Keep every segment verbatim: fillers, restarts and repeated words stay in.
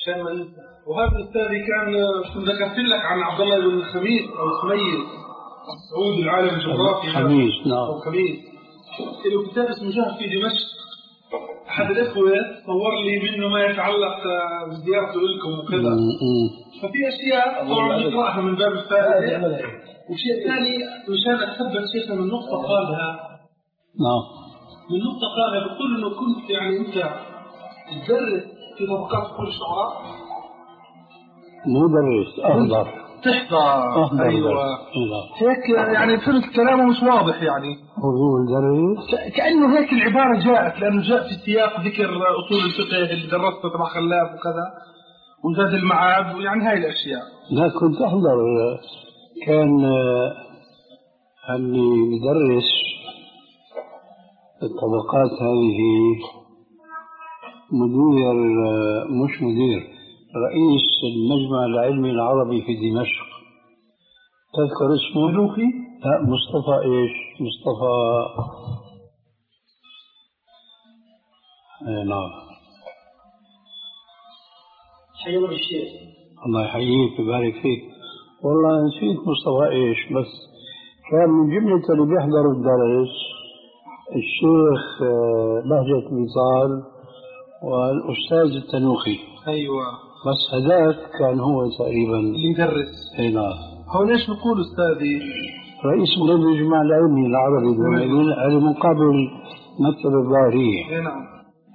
عشان ما ننسى. وهذا الأستاذ كان ذكرت لك عن عبد الله بن خميس أو خميس سعود العالم الجغرافي. خميس نعم. أو خميس. له كتاب اسمه جهر في دمشق. أحد الأخوة صور لي منه ما يتعلق بزيارته لكم وكذا. ففي أشياء طبعا نقرأها من باب الفائدة. وشيء ثاني مشان أثبت شيخنا من نقطة قالها. نعم. من نقطة قالها بقول إنه كنت يعني أنت تدرس في طبقات كل الشعراء. مدرس أحضر. تحضر. أحضر. أيوة. هيك يعني فهمت كلامه مش واضح يعني. هو درس. كأنه هيك العبارة جاءت لأنه جاء في سياق ذكر أصول الفقه اللي درسته تبع خلاف وكذا وزاد المعاد ويعني هاي الأشياء. لا كنت أحضر. كان اللي يدرس الطبقات هذه مدير مش مدير رئيس المجمع العلمي العربي في دمشق. تذكر اسمه؟ ملوخي؟ لا مصطفى ايش؟ مصطفى اي نعم. حي الله بالشيخ. الله يحييك ويبارك فيك. والله نسيت مصطفى ايش، بس كان من جملة اللي بيحضروا الدرس الشيخ بهجة وصال والأستاذ التنوخي. أيوة. بس هذاك كان هو تقريبا اللي يدرس. اي نعم. هو ليش نقول أستاذي؟ رئيس المجمع العلمي العربي على مقابل مكتب الظاهرية. اي نعم.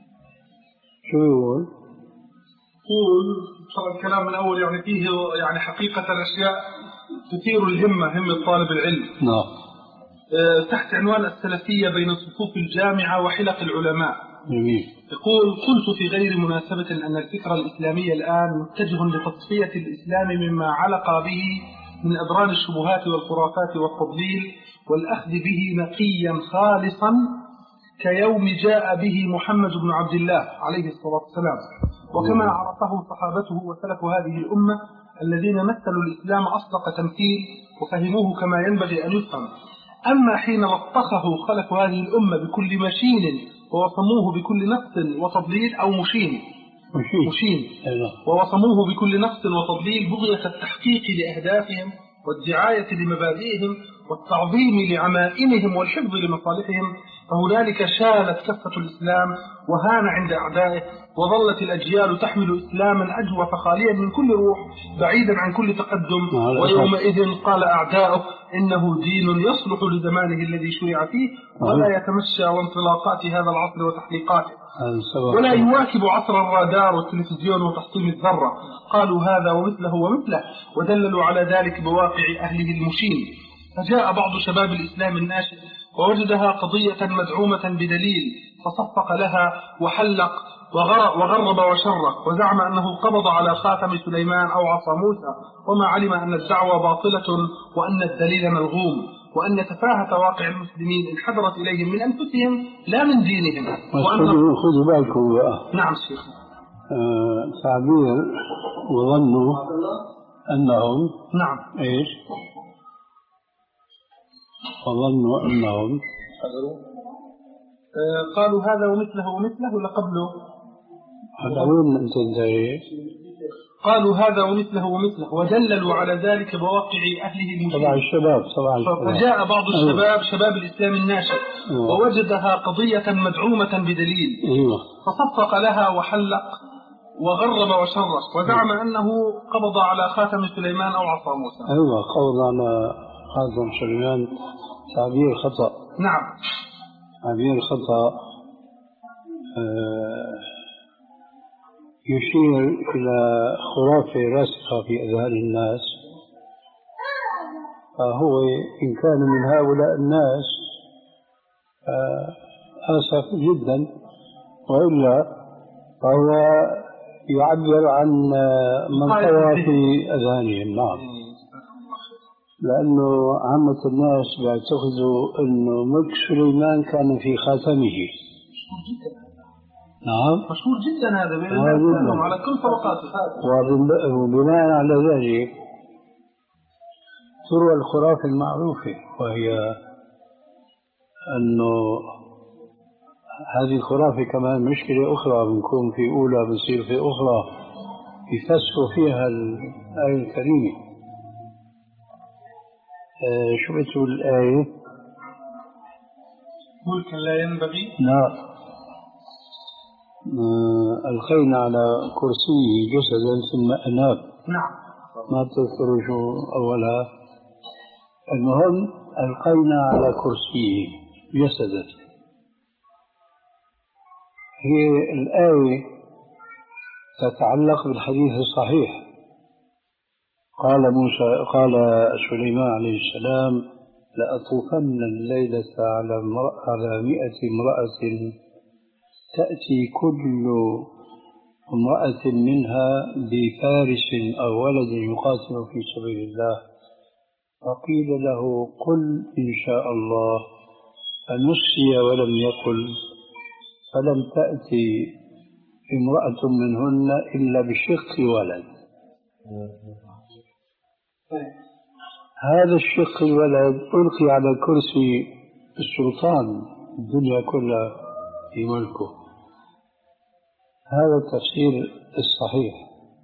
شو يقول؟ يقول صار الكلام من أول يعني فيه يعني حقيقة الأشياء تثير الهمة همة طالب العلم. نعم. تحت عنوان السلفية بين صفوف الجامعة وحلق العلماء. جميل. يقول قلت في غير مناسبة أن الفكر الإسلامي الآن متجه لتصفية الإسلام مما علق به من أدران الشبهات والخرافات والتضليل والأخذ به نقيا خالصا كيوم جاء به محمد بن عبد الله عليه الصلاة والسلام، وكما عرفه صحابته وسلف هذه الأمة الذين مثلوا الإسلام أصدق تمثيل وفهموه كما ينبغي أن يفهم. أما حين لطخه خلف هذه الأمة بكل مشين ووصموه بكل نقص وتضليل أو مشين مشين, مشين ووصموه بكل نقص وتضليل بغية التحقيق لأهدافهم والدعاية لمبادئهم والتعظيم لعمائمهم والحفظ لمصالحهم، فهنالك شالت كفة الإسلام وهان عند أعدائه، وظلت الأجيال تحمل إسلاما أجوف خاليا من كل روح بعيدا عن كل تقدم. ويومئذ قال أعداؤه إنه دين يصلح لزمانه الذي شرع فيه ولا يتمشى وانطلاقات هذا العصر وتحقيقاته ولا يواكب عصر الرادار والتلفزيون وتحطيم الذرة. قالوا هذا ومثله ومثله ودللوا على ذلك بواقع أهله المشين. فجاء بعض شباب الإسلام الناشئ ووجدها قضية مدعومة بدليل فصفق لها وحلق وغرب وشرق وزعم أنه قبض على خاتم سليمان أو عصا موسى، وما علم أن الدعوة باطلة وأن الدليل ملغوم وأن تفاهة واقع المسلمين انحدرت إليهم من أنفسهم لا من دينهم. خذوا خذوا بالكم بقى. نعم شيخ. آه تعبير وظنوا أنهم نعم إيش وظنوا أنهم آه قالوا هذا ومثله ومثله لقبله. هذا وين أنت انتهي؟ قالوا هذا ومثله ومثله ودللوا على ذلك بواقع أهله المسلمين. طبعا الشباب طبعا الشباب. فجاء بعض الشباب أيوة. شباب الإسلام الناشئ أيوة. ووجدها قضية مدعومة بدليل أيوة. فصفق لها وحلق وغرب وشرق وزعم أيوة. أنه قبض على خاتم سليمان أو عصا موسى. أيوة قبض على خاتم سليمان. تعبير خطأ. نعم تعبير خطأ. آه يشير إلى خرافة راسخة في أذهان الناس، فهو إن كان من هؤلاء الناس آسف جدا، وإلا فهو يعبر عن من طوى في أذهانهم. نعم. لأنه عامة الناس بيعتقدوا أنه ملك سليمان كان في خاتمه. نعم مشهور جدا هذا بين الناس على كل طبقاته. وبناء على ذلك تروى الخرافة المعروفة، وهي أنه هذه الخرافة كمان مشكلة أخرى، بنكون في أولى بنصير في أخرى. يفسروا فيها الآية الكريمة. آه شو بتقول الآية؟ ملكا لا ينبغي. لا. آه ألقينا على كرسيه جسدا ثم أناب. نعم. ما تذكروا شو أولها. المهم ألقينا على كرسيه جسدا. هي الآية تتعلق بالحديث الصحيح. قال موسى قال سليمان عليه السلام: لأطوفن الليلة على على مئة امرأة تأتي كل امرأة منها بفارس أو ولد يقاتل في سبيل الله. فقيل له: قل إن شاء الله، فنسي ولم يقل، فلم تأتي امرأة منهن إلا بشق ولد. هذا الشق الولد ألقي على كرسي السلطان الدنيا كلها في ملكه. هذا التفسير الصحيح.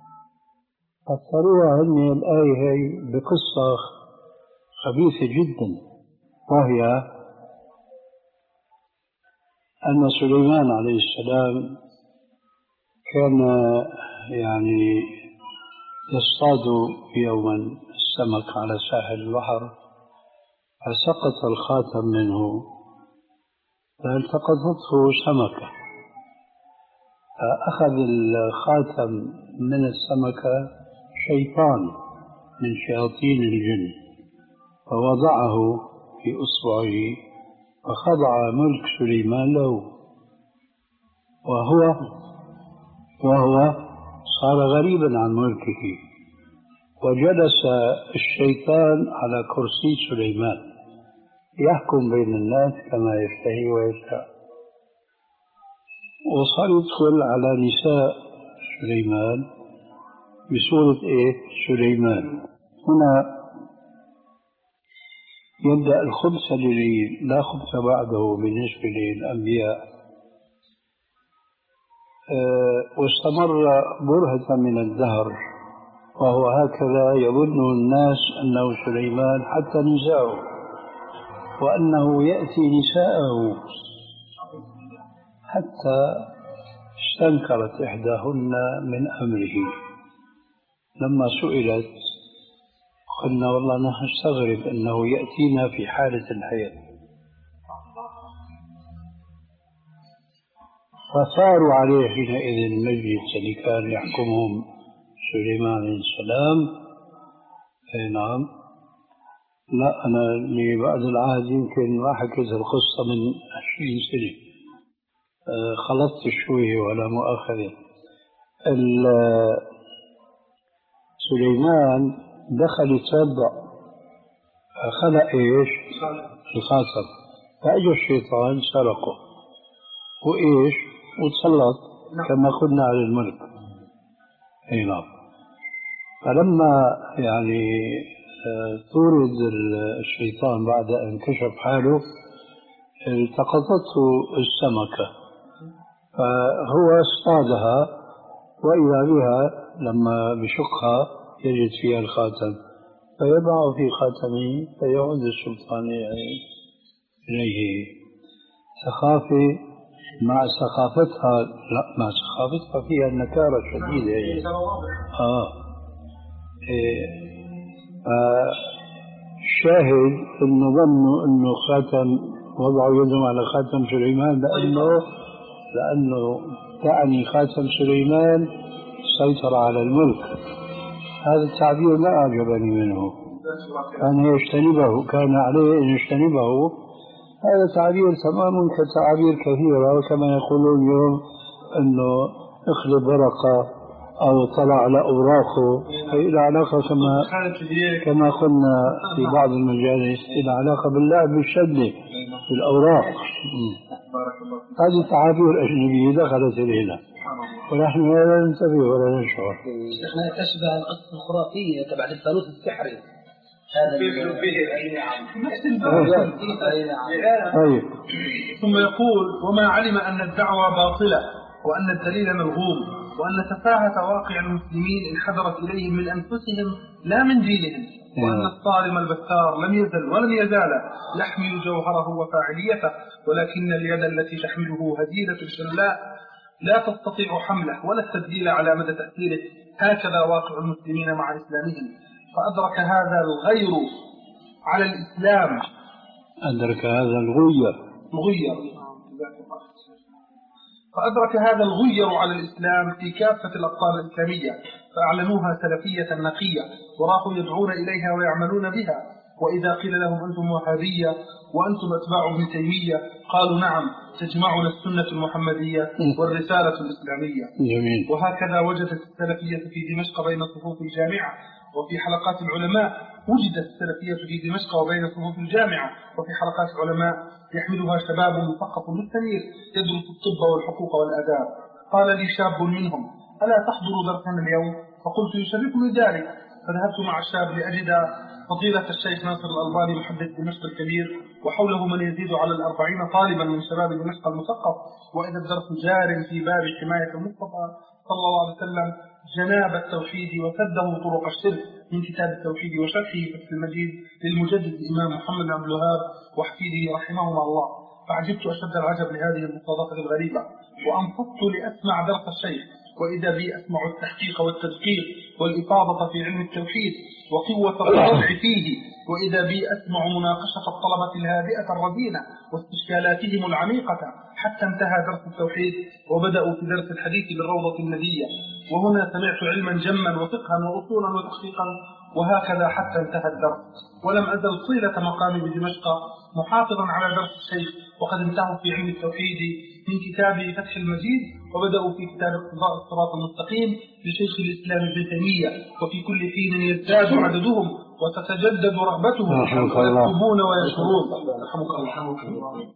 فسروها هن الآية هي بقصة خبيثة جدا، وهي أن سليمان عليه السلام كان يعني يصطاد يوما السمك على ساحل البحر، فسقط الخاتم منه فالتقطته سمكة، فأخذ الخاتم من السمكة شيطان من شياطين الجن فوضعه في إصبعه، فخضع ملك سليمان له، وهو وهو صار غريبا عن ملكه. وجلس الشيطان على كرسي سليمان يحكم بين الناس كما يشتهي ويشاء، وصار يدخل على نساء سليمان بصورة إيه؟ سليمان. هنا يبدأ الخبث الذي لا خبث بعده بالنسبة للأنبياء. أه واستمر برهة من الدهر، وهو هكذا يظن الناس أنه سليمان حتى نساءه، وأنه يأتي نساءه، حتى استنكرت إحداهن من أمره. لما سئلت قلنا: والله نحن نستغرب أنه يأتينا في حالة الحياة. فثاروا عليه حينئذ المجلس الذي كان يحكمهم سليمان عليه السلام. أي نعم. لا، أنا لبعد العهد يمكن ما حكيت القصة من عشرين سنة، أه خلطت شوية ولا مؤاخذة. سليمان دخل يتوضأ، خلق إيش؟ الخاتم، فأجى الشيطان سرقه وإيش؟ وتسلط كما قلنا على الملك. أي نعم. فلما يعني طرد الشيطان بعد أن كشف حاله التقطته السمكة، فهو اصطادها وإذا بها لما بشقها يجد فيها الخاتم، فيضع في خاتمه فيعود السلطان إليه. سخافة مع سخافتها، لا مع سخافتها فيها النكارة الشديدة يعني. آه إيه. الشاهد انه ظنوا انه خاتم، وضعوا يدهم على خاتم سليمان لانه لانه تعني خاتم سليمان سيطر على الملك. هذا التعبير لا اعجبني منه، كان يجتنبه، كان عليه ان يجتنبه. هذا تعبير تمام كتعابير كثيرة، وكما يقولون اليوم انه اخلب ورقة أو طلع على أوراقه، هي العلاقة كما كما قلنا في بعض المجالس العلاقة باللعب بالشدة بالأوراق. هذه تعابير أجنبية دخلت إلينا ونحن لا ننتبه ولا نشعر. شيخنا تشبه القصة الخرافية تبع الثالوث السحري، هذا نفس الباب. طيب. ثم يقول: وما علم أن الدعوة باطلة وأن الدليل ملغوم، وأن تفاهة واقع المسلمين انحدرت إليهم من أنفسهم لا من دينهم، وأن الصارم البثار لم يزل ولم يزال يحمل جوهره وفاعليته، ولكن اليد التي تحمله هزيلة شلاء لا تستطيع حمله ولا التدليل على مدى تأثيره. هكذا واقع المسلمين مع إسلامهم، فأدرك هذا الغير على الإسلام أدرك هذا الغير مغير فأدرك هذا الغير على الإسلام في كافة الأقطار الإسلامية، فأعلنوها سلفية نقية وراحوا يدعون إليها ويعملون بها. وإذا قيل لهم أنتم وهابية وأنتم أتباع ابن تيمية قالوا نعم، تجمعنا السنة المحمدية والرسالة الإسلامية. جميل. وهكذا وجدت السلفية في دمشق بين صفوف الجامعة، وفي حلقات العلماء وجدت السلفية في دمشق وبين صفوف الجامعة، وفي حلقات العلماء يحملها شباب مثقف مستنير يدرس الطب والحقوق والآداب. قال لي شاب منهم ألا تحضر درسنا اليوم؟ فقلت يشرفني ذلك، فذهبت مع الشاب لأجد فضيلة الشيخ ناصر الألباني محدث دمشق الكبير وحوله من يزيد على الأربعين طالبا من شباب دمشق المثقف، وإذا الدرس جار في باب حماية المصطفى صلى الله عليه وسلم جناب التوحيد وسده طرق الشرك من كتاب التوحيد وشرحه فتح المجيد للمجدد الإمام محمد بن عبد الوهاب وحفيده رحمهما الله. فعجبت أشد العجب لهذه المصادفة الغريبة، وأنصت لأسمع درس الشيخ، وإذا بي أسمع التحقيق والتدقيق والإفاضة في علم التوحيد وقوة الوضع فيه، وإذا بي أسمع مناقشة الطلبة الهادئة الرزينة واستشكالاتهم العميقة، حتى انتهى درس التوحيد وبدأوا في درس الحديث بالروضة الندية. وهنا سمعت علما جما وفقها وأصولا وتحقيقا، وهكذا حتى انتهى الدرس. ولم أزل طيلة مقامي بدمشق محافظا على درس الشيخ، وقد انتهوا في علم التوحيد من كتاب فتح المجيد وبدأوا في كتاب اقتضاء الصراط المستقيم لشيخ الإسلام ابن تيمية، وفي كل حين يزداد عددهم وتتجدد رغبتهم ويكتبون وينشرون. رحمك الله.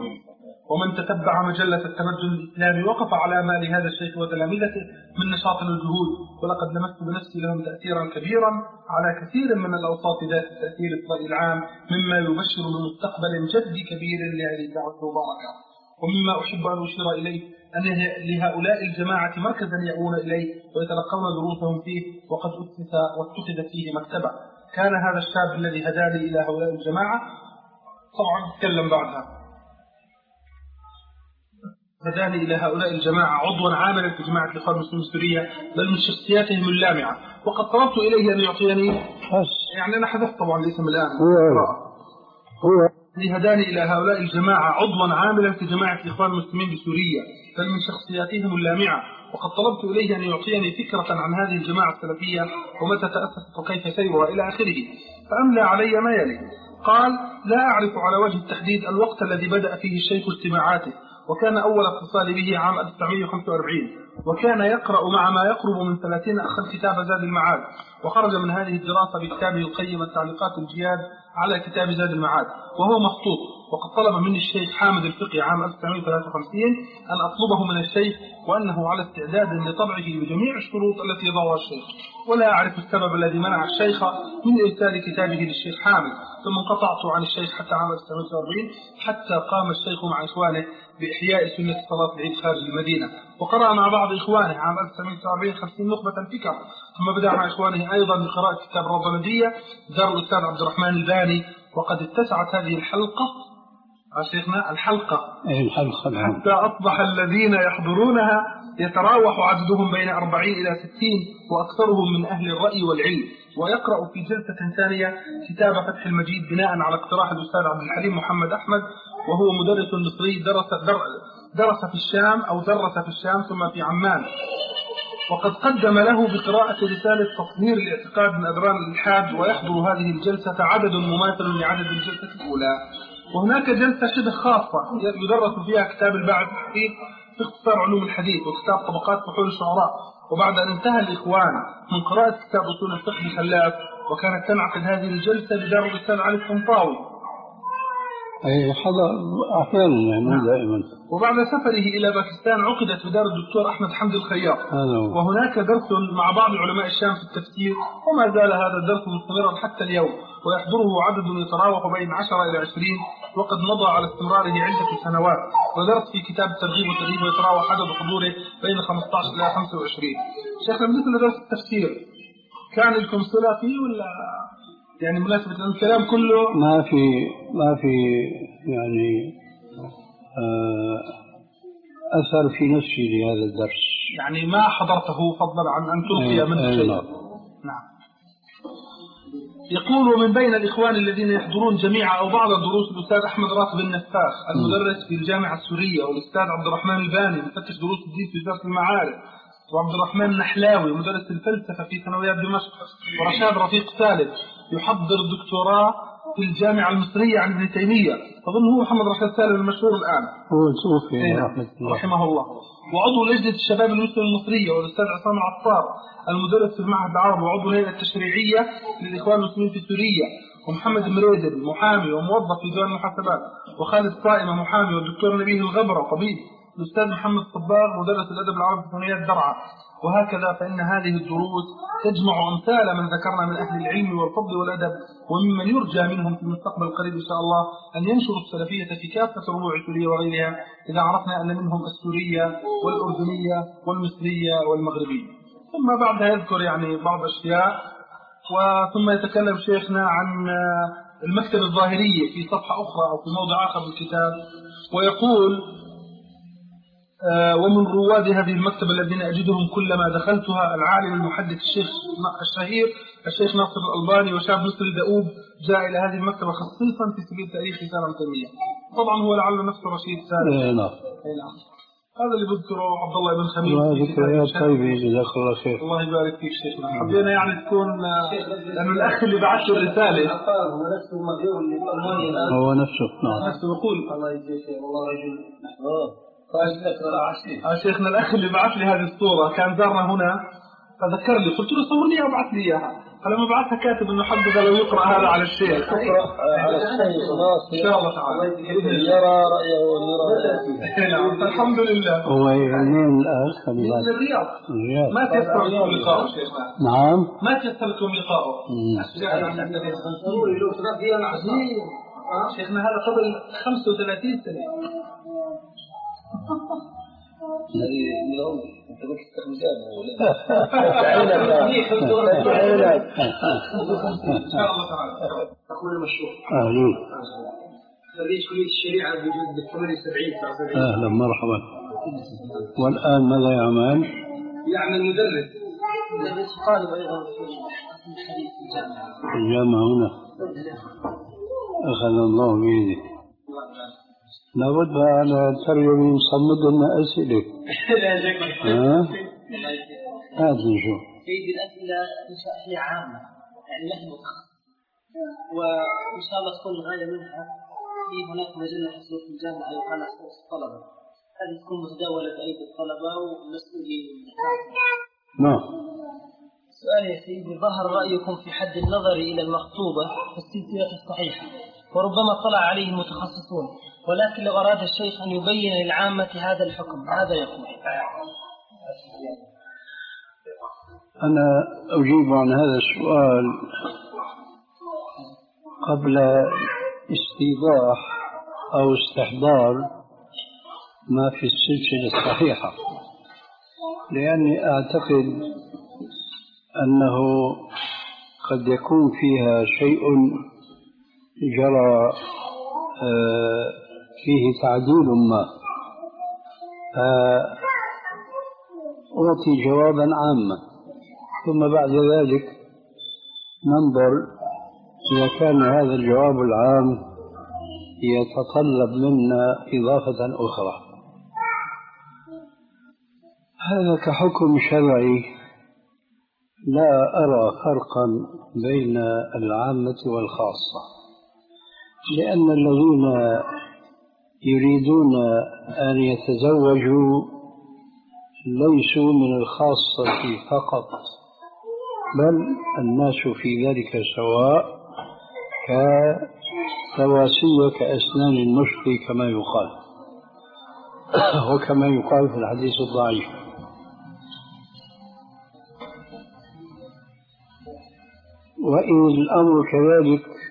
ومن تتبع مجلة التمدن الإسلامي وقف على مال هذا الشيخ وتلامذته من نشاط الجهود، ولقد لمست بنفسي لهم تأثيرا كبيرا على كثير من الأوساط ذات التأثير الرأي العام، مما يبشر بمستقبل جد كبير لهذه الدعوة المباركة. ومما أحب أن أشير إليه أن لهؤلاء الجماعة مركزا يأوون إليه ويتلقون دروسهم فيه، وقد أسس واتخذ فيه مكتبة. كان هذا الشاب الذي هداني إلى هؤلاء الجماعة، طبعا أتكلم بعدها، هداني إلى هؤلاء الجماعة عضوا عاملا في جماعة الإخوان المسلمين السورية، بل من شخصياتهم اللامعة. وقد طلبت إليه أن يعطيني، يعني أنا حذفت طبعا الاسم الآن، هو هداني إلى هؤلاء الجماعة عضوا عاملا في جماعة الإخوان المسلمين بسوريا، بل من شخصياتهم اللامعة. وقد طلبت إليه أن يعطيني فكرة عن هذه الجماعة السلفية ومتى تأسست وكيف سيرها إلى آخره، فأملى علي ما يلي. قال: لا أعرف على وجه التحديد الوقت الذي بدأ فيه الشيخ اجتماعاته، وكان أول اتصال به عام ألف وتسعمائة وخمسة وأربعين، وكان يقرأ مع ما يقرب من ثلاثين أخا كتاب زاد المعاد، وخرج من هذه الدراسة بكتابه القيم التعليقات الجياد على كتاب زاد المعاد وهو مخطوط. وقد طلب مني الشيخ حامد الفقي عام ألف وتسعمائة وثلاثة وخمسين أن أطلبه من الشيخ، وأنه على استعداد لطبعه بجميع الشروط التي يضعها الشيخ، ولا أعرف السبب الذي منع الشيخ من إرسال كتابه للشيخ حامد. ثم انقطعت عن الشيخ حتى عام ألف وتسعمائة وثلاثة وأربعين، حتى قام الشيخ مع إخوانه بإحياء سنة صلاة العيد خارج المدينة، وقرأ مع بعض إخوانه عام ألف وتسعمائة وتسعة وأربعين خمسين نخبة الفكر. ثم بدأ مع إخوانه أيضا بقراءة كتاب روضة الندية دار الأستاذ عبد الرحمن الباني. وقد اتسعت هذه الحلقة شيخنا الحلقة الحلقة حتى أصبح الذين يحضرونها يتراوح عددهم بين أربعين إلى ستين، وأكثرهم من أهل الرأي والعلم. ويقرأ في جلسة ثانية كتاب فتح المجيد بناء على اقتراح الأستاذ عبد الحليم محمد أحمد، وهو مدرس مصري درس, درس في الشام أو درس في الشام ثم في عمان. وقد قدم له بقراءة رسالة تطهير الاعتقاد من أدران الإلحاد، ويحضر هذه الجلسة عدد مماثل لعدد الجلسة الأولى. وهناك جلسة شبه خاصة يدرس فيها كتاب الباعث الحقيق في اختصار علوم الحديث وكتاب طبقات فحول الشعراء. وبعد أن انتهى الإخوان من قراءة كتاب أصول الفقه بخلاف، وكانت تنعقد هذه الجلسة بدار الأستاذ علي الطنطاوي أي حضر أحيانا يعني دائما. وبعد سفره إلى باكستان عقدت بدار الدكتور أحمد حمد الخياط، وهناك درس مع بعض علماء الشام في التفسير، وما زال هذا الدرس مستمرا حتى اليوم. ويحضره عدد يتراوح بين عشرة إلى عشرين، وقد مضى على استمراره عدة سنوات، ودرس في كتاب الترغيب والترهيب ويتراوح عدد حضوره بين خمسة عشر إلى خمسة وعشرين. شيخنا بالنسبة لدرس التفسير كان لكم صلة فيه ولا يعني مناسبة الكلام كله؟ ما في ما في يعني آه أثر في نفسي لهذا الدرس، يعني ما حضرته فضلا عن أن تلقي منه شيء. نعم. يقول ومن بين الإخوان الذين يحضرون جميع أو بعض دروس الأستاذ أحمد راتب النفاخ المدرس في الجامعة السورية، والأستاذ عبد الرحمن الباني مفتش دروس الدين في وزارة المعارف، وعبد الرحمن النحلاوي مدرس الفلسفة في ثانويات دمشق، ورشاد رفيق ثالث يحضر دكتوراه في الجامعة المصرية عن ابن تيمية، أظن هو محمد رشاد ثالث المشهور الآن، هو توفي رحمه الله رحمه الله. وعضو لجنة الشباب المسلم المصرية، والأستاذ عصام العطار المدرس في المعهد العربي، وعضو الهيئة التشريعية للإخوان المسلمين في سوريا، ومحمد مريدل محامي وموظف في ديوان المحاسبات، وخالد صائمة محامي، والدكتور نبيه الغبرة طبيب، الأستاذ محمد صباغ مدرس الأدب العربي في ثانويات درعا. وهكذا فإن هذه الدروس تجمع أمثال من ذكرنا من أهل العلم والفضل والأدب، وممن يرجى منهم في المستقبل القريب إن شاء الله أن ينشروا السلفية في كافة ربوع سوريا وغيرها، إذا عرفنا أن منهم السورية والأردنية والمصرية والمغربية. ثم بعدها يذكر يعني بعض أشياء، وثم يتكلم شيخنا عن المكتبة الظاهرية في صفحة أخرى أو في موضع آخر من الكتاب، ويقول ومن رواد هذه المكتبة الذين أجدهم كلما دخلتها العالم المحدث الشيخ الشهير الشيخ ناصر الألباني، وشاب مصري دؤوب جاء إلى هذه المكتبة خصيصا في سبيل تاريخ سالم تيمية. طبعا هو لعل نفسه رشيد سالم. نعم. هذا اللي بذكره عبد الله بن خميس. ذكريات طيبة جزاك الله خير. الله يبارك فيك شيخنا. حبينا يعني تكون لأنه الأخ اللي بعث له الرسالة هو نفسه. نعم. نفسه بقول الله يجزيه والله رجل. آه شيخنا الأخ اللي بعث لي هذه الصورة كان زارنا هنا فذكر لي، قلت له صورني وابعث لي إياها، فلما بعثها كاتب إنه حبذا لو يقرأ هذا على الشيخ. يقرأ على الشيخ خلاص إن شاء الله تعالى يرى رأيه ويرى. نعم الحمد لله. هو من الأخ من الرياض. الرياض. ما تيسر لكم لقاءه شيخنا. نعم. ما تيسر لكم لقاءه. شيخنا هذا قبل خمسة وثلاثين سنة. هذه اليوم انت قلت استخدام ولا ان شاء الله تعالى. اخونا المشروع اهلا. خريج كلية الشريعة بجد بالثمانية وسبعين. اهلا مرحبا. والان ماذا يعمل؟ يعمل مدرس. مدرس طالب ايضا في الحديث في الجامعة. في الجامعة هنا. اخذ الله بيده. لابد على الترجمة نصمد لنا أسئلة. ها؟ هات نشوف. سيد الأسئلة أسئلة عامة يعني ما هي متخصصة، وإن شاء الله تكون الغاية منها في هناك مجلة حصلت في الجامعة يقال أسئلة الطلبة، هذه تكون متداولة بأيدي الطلبة والمسؤولين. نعم. سؤال يا سيدي، ظهر رأيكم في حد النظر إلى المخطوبة في السلسلة الصحيحة، وربما طلع عليه المتخصصون، ولكن لو أراد الشيخ أن يبين للعامة هذا الحكم ماذا يقول؟ أنا أجيب عن هذا السؤال قبل استيضاح أو استحضار ما في السلسلة الصحيحة، لأني أعتقد أنه قد يكون فيها شيء جرى فيه تعديل ما، فأعطي جوابا عاما ثم بعد ذلك ننظر إذا كان هذا الجواب العام يتطلب منا إضافة أخرى. هذا كحكم شرعي لا أرى فرقا بين العامة والخاصة، لأن الذين يريدون أن يتزوجوا ليسوا من الخاصة فقط، بل الناس في ذلك سواء كسواسية كأسنان المشط كما يقال، وكما يقال في الحديث الضعيف. وإن الأمر كذلك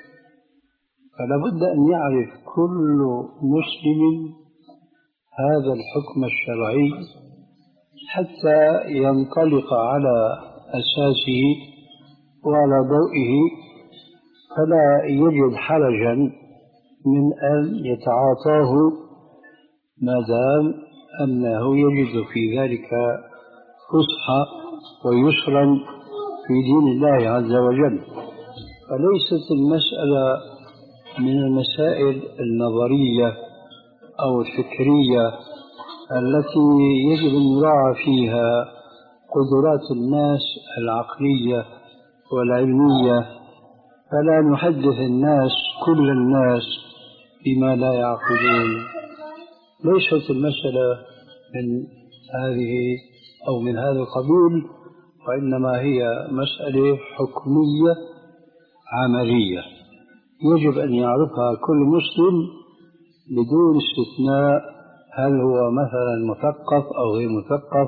فلا بد أن يعرف كل مسلم هذا الحكم الشرعي حتى ينطلق على أساسه وعلى ضوئه، فلا يجد حرجا من أن يتعاطاه ما دام أنه يجد في ذلك فسحة ويسرا في دين الله عز وجل. فليست المسألة من المسائل النظرية أو الفكرية التي يجب أن يراعى فيها قدرات الناس العقلية والعلمية، فلا نحدث الناس كل الناس بما لا يعقلون. ليست المسألة من هذه أو من هذا القبيل، وإنما هي مسألة حكمية عملية يجب أن يعرفها كل مسلم بدون استثناء، هل هو مثلا مثقف أو غير مثقف،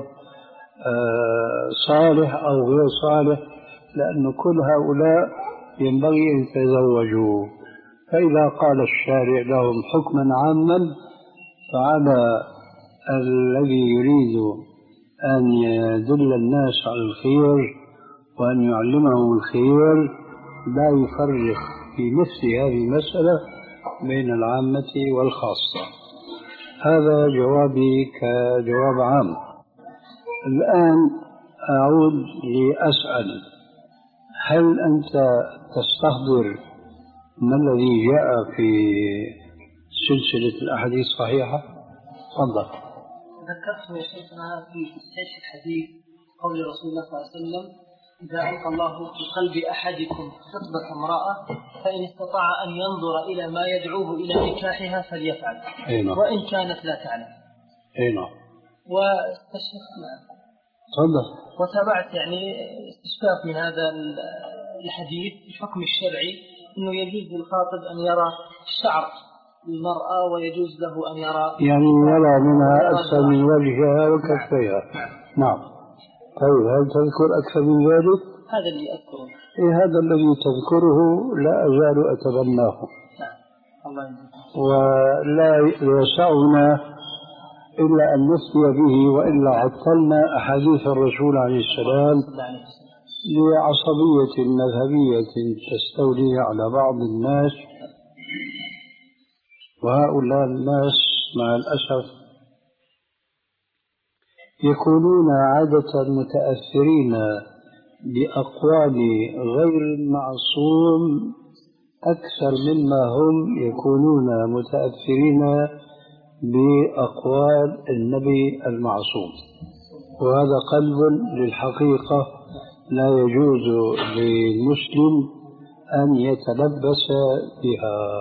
صالح أو غير صالح، لأن كل هؤلاء ينبغي أن يتزوجوا. فإذا قال الشارع لهم حكما عاما، فعلى الذي يريد أن يدل الناس على الخير وأن يعلمهم الخير لا يفرق في مثل هذه المسألة بين العامة والخاصة. هذا جوابي كجواب عام. الآن أعود لأسأل، هل أنت تستحضر ما الذي جاء في سلسلة الأحاديث الصحيحة؟ تفضل. ذكرت يا شيخنا في صحيح الحديث قول رسول الله صلى الله عليه وسلم: إذا ألقى الله في قلب أحدكم خطبة امرأة فإن استطاع أن ينظر إلى ما يدعوه إلى نكاحها فليفعل، وإن كانت لا تعلم. أي نعم. واستشفقنا وتابعت يعني استشفاف من هذا الحديث الحكم الشرعي أنه يجوز للخاطب أن يرى شعر المرأة ويجوز له أن يرى يعني يرى منها أكثر من وجهها وكفيها. نعم. طيب هل تذكر أكثر من ذلك؟ هذا اللي أذكره. إيه هذا الذي تذكره لا أزال أتبناه. نعم. الله يجزاك. ولا يسعنا إلا أن نفتي به، وإلا عطلنا أحاديث الرسول عليه السلام لعصبية مذهبية تستولي على بعض الناس، وهؤلاء الناس مع الأسف يكونون عادة متأثرين بأقوال غير المعصوم أكثر مما هم يكونون متأثرين بأقوال النبي المعصوم، وهذا قلب للحقيقة لا يجوز للمسلم أن يتلبس بها.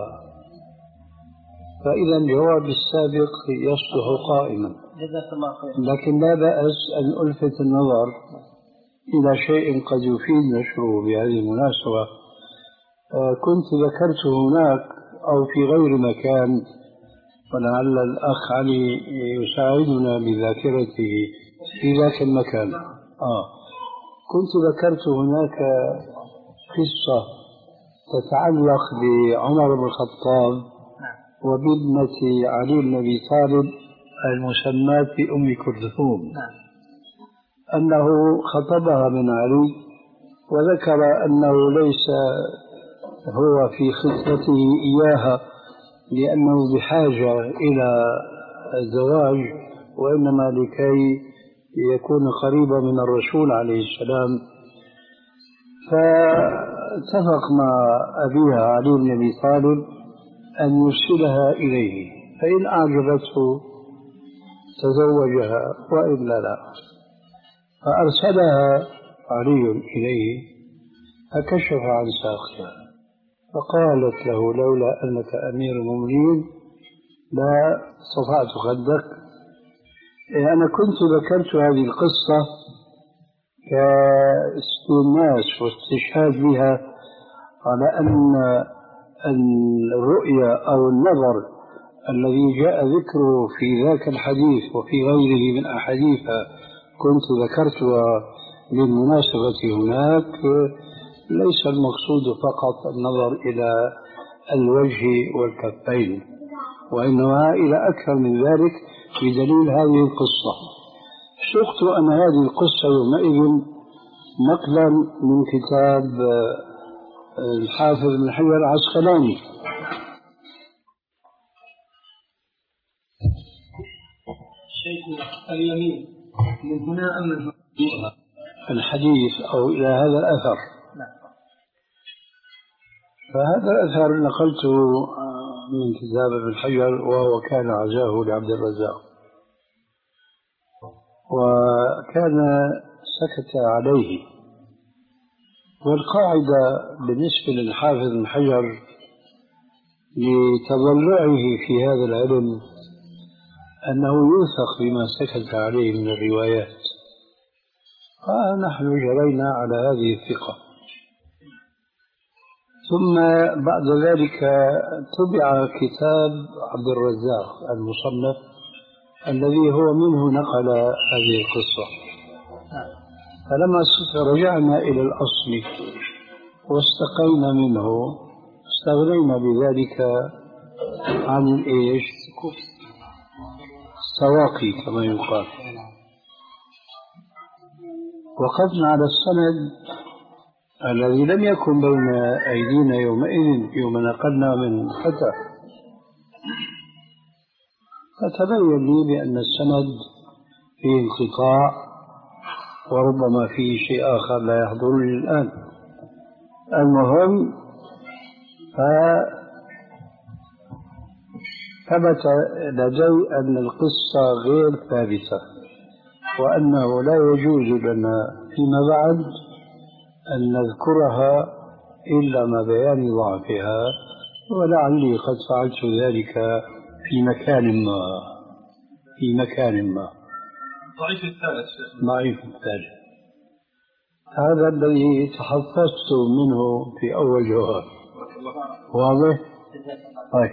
فإذا الجواب السابق يصلح قائما، لكن لا بأس أن ألفت النظر إلى شيء قد يفيد نشره بهذه المناسبة. كنت ذكرت هناك أو في غير مكان، ولعل الأخ علي يساعدنا بذاكرته في ذاك المكان. آه. كنت ذكرت هناك قصة تتعلق بعمر بن الخطاب وبابنة علي بن أبي طالب المسماة بأم كلثوم، أنه خطبها من علي وذكر أنه ليس هو في خطبته إياها لأنه بحاجة إلى الزواج، وإنما لكي يكون قريبا من الرسول عليه السلام. فاتفق مع أبيها علي بن أبي طالب أن يرسلها إليه، فإن أعجبته تزوجها وإلا لا. فأرسلها علي إليه فكشف عن ساقها، فقالت له: لولا أنك أمير المؤمنين لا صفعت خدك. أنا كنت ذكرت هذه القصة كاستئناس واستشهاد بها على أن الرؤية أو النظر الذي جاء ذكره في ذاك الحديث وفي غيره من أحاديث كنت ذكرتها للمناسبة هناك، ليس المقصود فقط النظر إلى الوجه والكفين، وإنما إلى أكثر من ذلك بدليل هذه القصة. سقت أن هذه القصة يومئذ نقلا من كتاب الحافظ بن حجر العسقلاني. شيخ اليمين من هنا أم من الحديث أو إلى هذا الأثر؟ فهذا الأثر نقلته من كتاب ابن حجر، وهو كان عزاه لعبد الرزاق، وكان سكت عليه. والقاعدة بالنسبة للحافظ ابن حجر لتضلعه في هذا العلم أنه يوثق بما سكت عليه من الروايات، فنحن جرينا على هذه الثقة. ثم بعد ذلك طبع كتاب عبد الرزاق المصنف الذي هو منه نقل هذه القصة. فلما رجعنا إلى الأصل واستقينا منه استغنينا بذلك عن الإيش؟ السواقي كما يقال. وقفنا على السند الذي لم يكن بين أيدينا يومئذ يوم نقلنا من فتح، فتبين لي بأن السند فيه انقطاع، وربما فيه شيء آخر لا يحضرني الآن. المهم فثبت لدي أن القصة غير ثابتة، وأنه لا يجوز لنا فيما بعد أن نذكرها إلا مع بيان ضعفها، ولعلي قد فعلت ذلك في مكان ما في مكان ما ضعيف الثالث ضعيف الثالث هذا الذي تحفظت منه في أول جواب. واضح؟ طيب.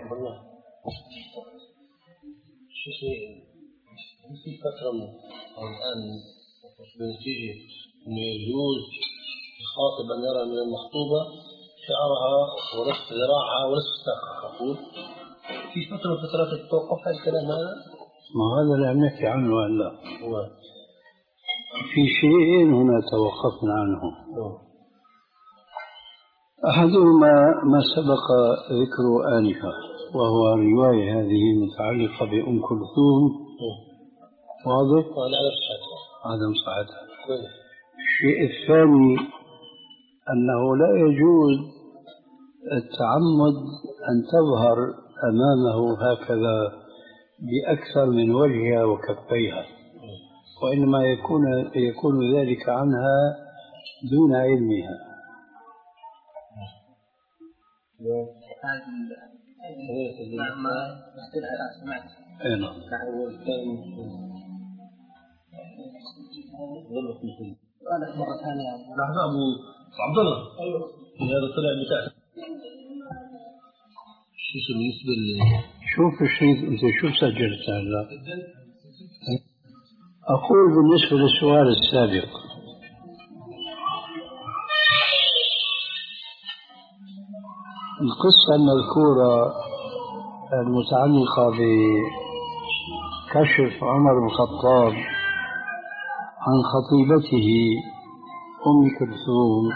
في فترة الآن بنتيجة أنه يجوز يخاطب أن يرى من المخطوبة شعرها ونصف ذراعها ونصف ساقها، أقول في فترة من فترات التوقف هذا الكلام هذا؟ ما هذا اللي عم نحكي عنه هلا. في شيئين هنا توقفنا عنهم. أحدهما ما سبق ذكره آنفا، وهو الرواية هذه متعلقة بأم كلثوم. واضح؟ عدم صحتها. الشيء الثاني أنه لا يجوز التعمد أن تظهر أمامه هكذا بأكثر من وجهها وكفيها، وإنما يكون يكون ذلك عنها دون علمها. أي نعم. أنا مرة ثانية. نحن أبو عبد الله. هذا طلع بتاعه. شو بالنسبة ل شوف الشريط أنت شو سجلت هلا؟ أقول بالنسبة للسؤال السابق، القصة المذكورة المتعلقة بكشف عمر بن الخطاب عن خطيبته أم كلثوم،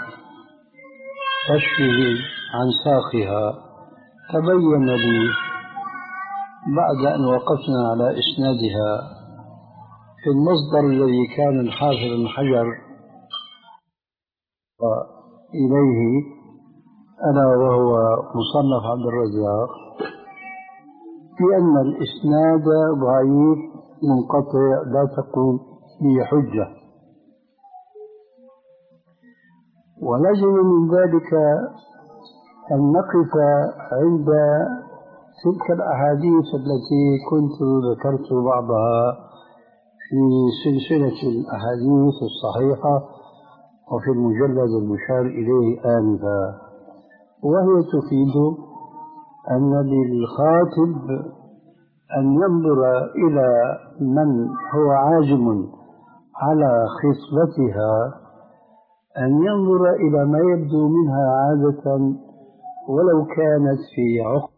كشفه عن ساقها، تبين لي بعد أن وقفنا على إسنادها في المصدر الذي كان الحافظ بن حجر إليه ألا وهو مصنف عبد الرزاق، بأن الإسناد ضعيف منقطع لا تقوم به حجة. ولازم من ذلك أن نقف عند تلك الأحاديث التي كنت ذكرت بعضها في سلسلة الأحاديث الصحيحة وفي المجلد المشار إليه آنفا، وهي تفيد أن للخاطب أن ينظر إلى من هو عازم على خصبتها، أن ينظر إلى ما يبدو منها عادة ولو كانت في عقد.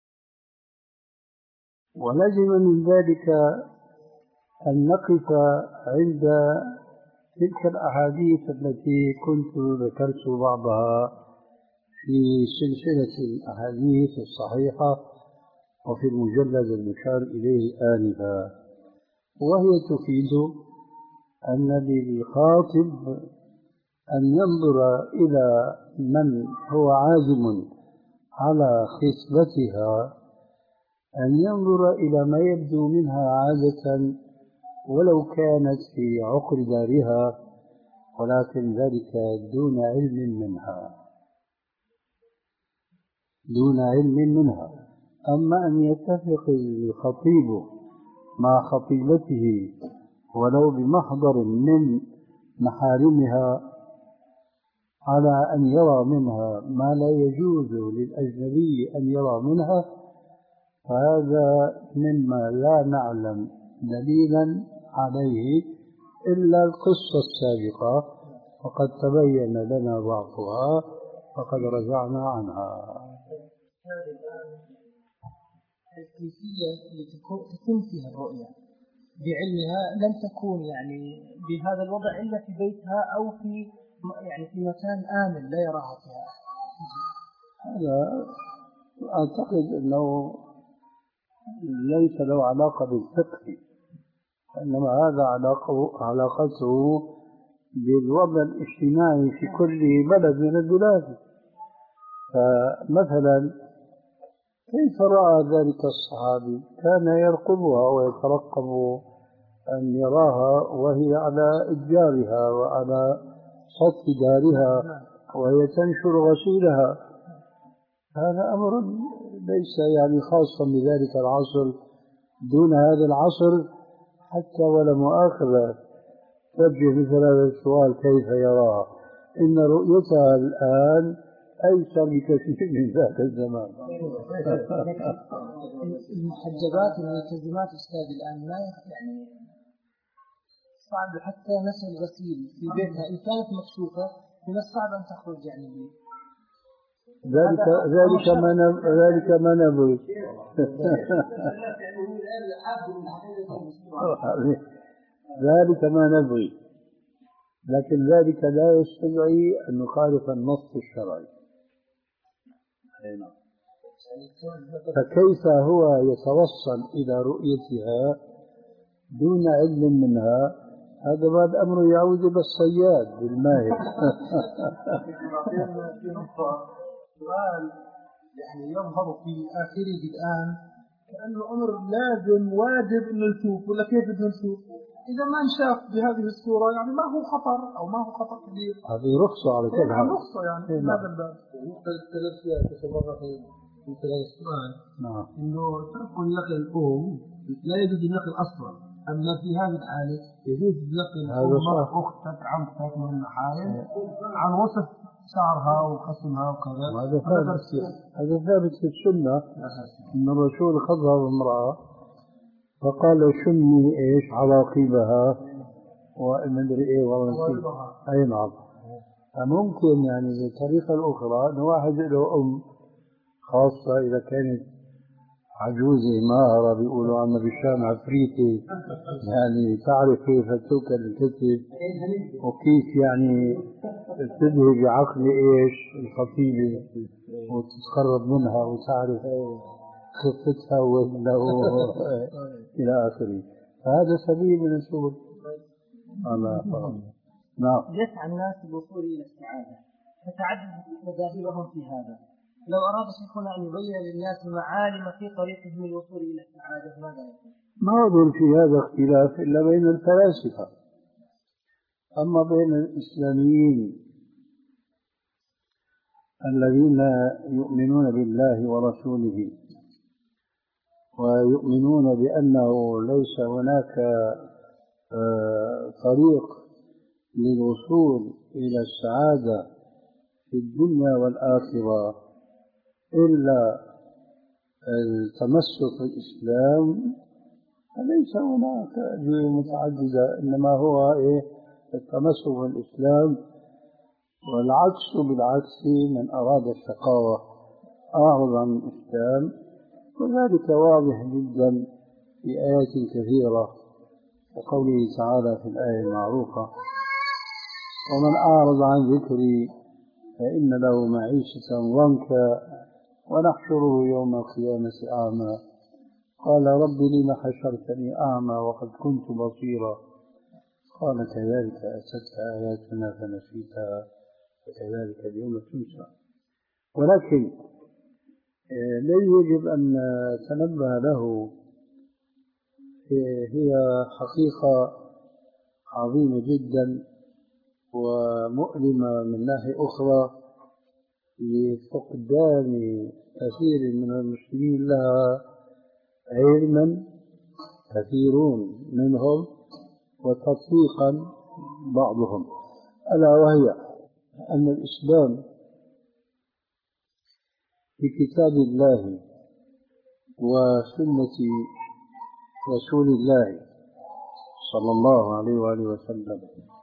ولزم من ذلك أن نقف عند تلك الأحاديث التي كنت ذكرت بعضها في سلسلة الأحاديث الصحيحة وفي المجلد المشار إليه آنفا، وهي تفيد أن للخاطب أن ينظر إلى من هو عازم على خصبتها، أن ينظر إلى ما يبدو منها عادة ولو كانت في عقر دارها، ولكن ذلك دون علم منها دون علم منها. أما أن يتفق الخطيب مع خطيبته ولو بمحضر من محارمها على أن يرى منها ما لا يجوز للأجنبي أن يرى منها، فهذا مما لا نعلم دليلا عليه إلا القصة السابقة، وقد تبين لنا بعضها فقد رجعنا عنها. الكيفية التي تتم فيها الرؤيا بعلمها لم تكون يعني بهذا الوضع إلا في بيتها أو في يعني في مكان آمن لا يراها فيها. هذا أعتقد أنه ليس له علاقة بالفقه، إنما هذا علاقه علاقته بالوضع الاجتماعي في كل بلد من البلاد. فمثلا كيف رأى ذلك الصحابي؟ كان يرقبها ويترقب أن يراها وهي على إتجارها وعلى سطح دارها وهي تنشر غسيلها. هذا أمر ليس يعني خاصا بذلك العصر دون هذا العصر، حتى ولا مؤاخذة توجه مثل هذا السؤال كيف يراها؟ إن رؤيتها الآن أيسر بكثير من ذاك الزمان. المحجبات والملتزمات أستاذ الآن ما يعني صعب حتى نسل الغسيل في بيتها إن كانت مكشوفة من الصعب أن تخرج يعني. ذلك ذلك ما ذلك ما نبغي. ذلك ما نبغي، لكن ذلك لا يستدعي أن نخالف النص الشرعي. فكيف هو يتوصل إلى رؤيتها دون علم منها؟ هذا بعد الأمر يعود إلى الصياد بالماهر. سؤال يعني يظهر في آخره الآن كأنه أمر لازم واجب إنه نشوف، ولا كيف بدنا نشوف؟ إذا ما نشاف بهذه الصورة يعني ما هو خطر أو ما هو خطر كبير. هذه رخصة على كل حال. رخصة يعني في هذا الباب. تلف فيها كثير في مثل السؤال. نعم. إنه تنقل نقل الأم لا يجوز النقل أصلا، أما في هذه الحالة يجوز نقل أمك أختك عمتك من المحارم عن وصف شعرها وخصمها وكذا. هذا ثابت هذا ثابت في السنة أن الرسول خطب امرأة فقال شمي إيش عواقبها ومدري إيه ورسول. أي نعم. ممكن يعني بالطريقة الأخرى أن واحد له أم خاصة إذا كانت عجوزة ماهرة بيقولوا عنها بالشام عفريتي، يعني تعرف كيف توكل الكتب وكيف يعني تذهب بعقل إيش الخطيبة وتتقرب منها وتعرف خفتها وإنه إلى آخره. فهذا سبيل من السبل. نعم. يسعى الناس بالوصول إلى السعادة فتعدد مذاهبهم في هذا. لو أراد شيخنا أن يبين للناس معالم في طريقهم للوصول إلى السعادة ماذا يقول؟ ما أظن في هذا اختلاف إلا بين الفلاسفة، أما بين الإسلاميين الذين يؤمنون بالله ورسوله ويؤمنون بأنه ليس هناك طريق للوصول إلى السعادة في الدنيا والآخرة إلا التمسك بالإسلام، فليس هناك أدوية متعددة، إنما هو إيه التمسك بالإسلام. والعكس بالعكس، من أراد الشقاوة أعرض عن الإسلام، وذلك واضح جدا في آيات كثيرة، كقوله تعالى في الآية المعروفة: ومن أعرض عن ذكري فإن له معيشة ضنكا ونحشره يوم القيامة أعمى قال رب لم حشرتني أعمى وقد كنت بصيرا قال كذلك أتتك آياتنا فنسيتها وكذلك اليوم تنسى. ولكن الذي يجب أن نتنبه له هي حقيقة عظيمة جدا ومؤلمة من ناحية أخرى لفقدان كثير من المسلمين لها علما كثيرون منهم وتطبيقا بعضهم، ألا وهي أن الإسلام في كتاب الله وسنة رسول الله صلى الله عليه وآله وسلم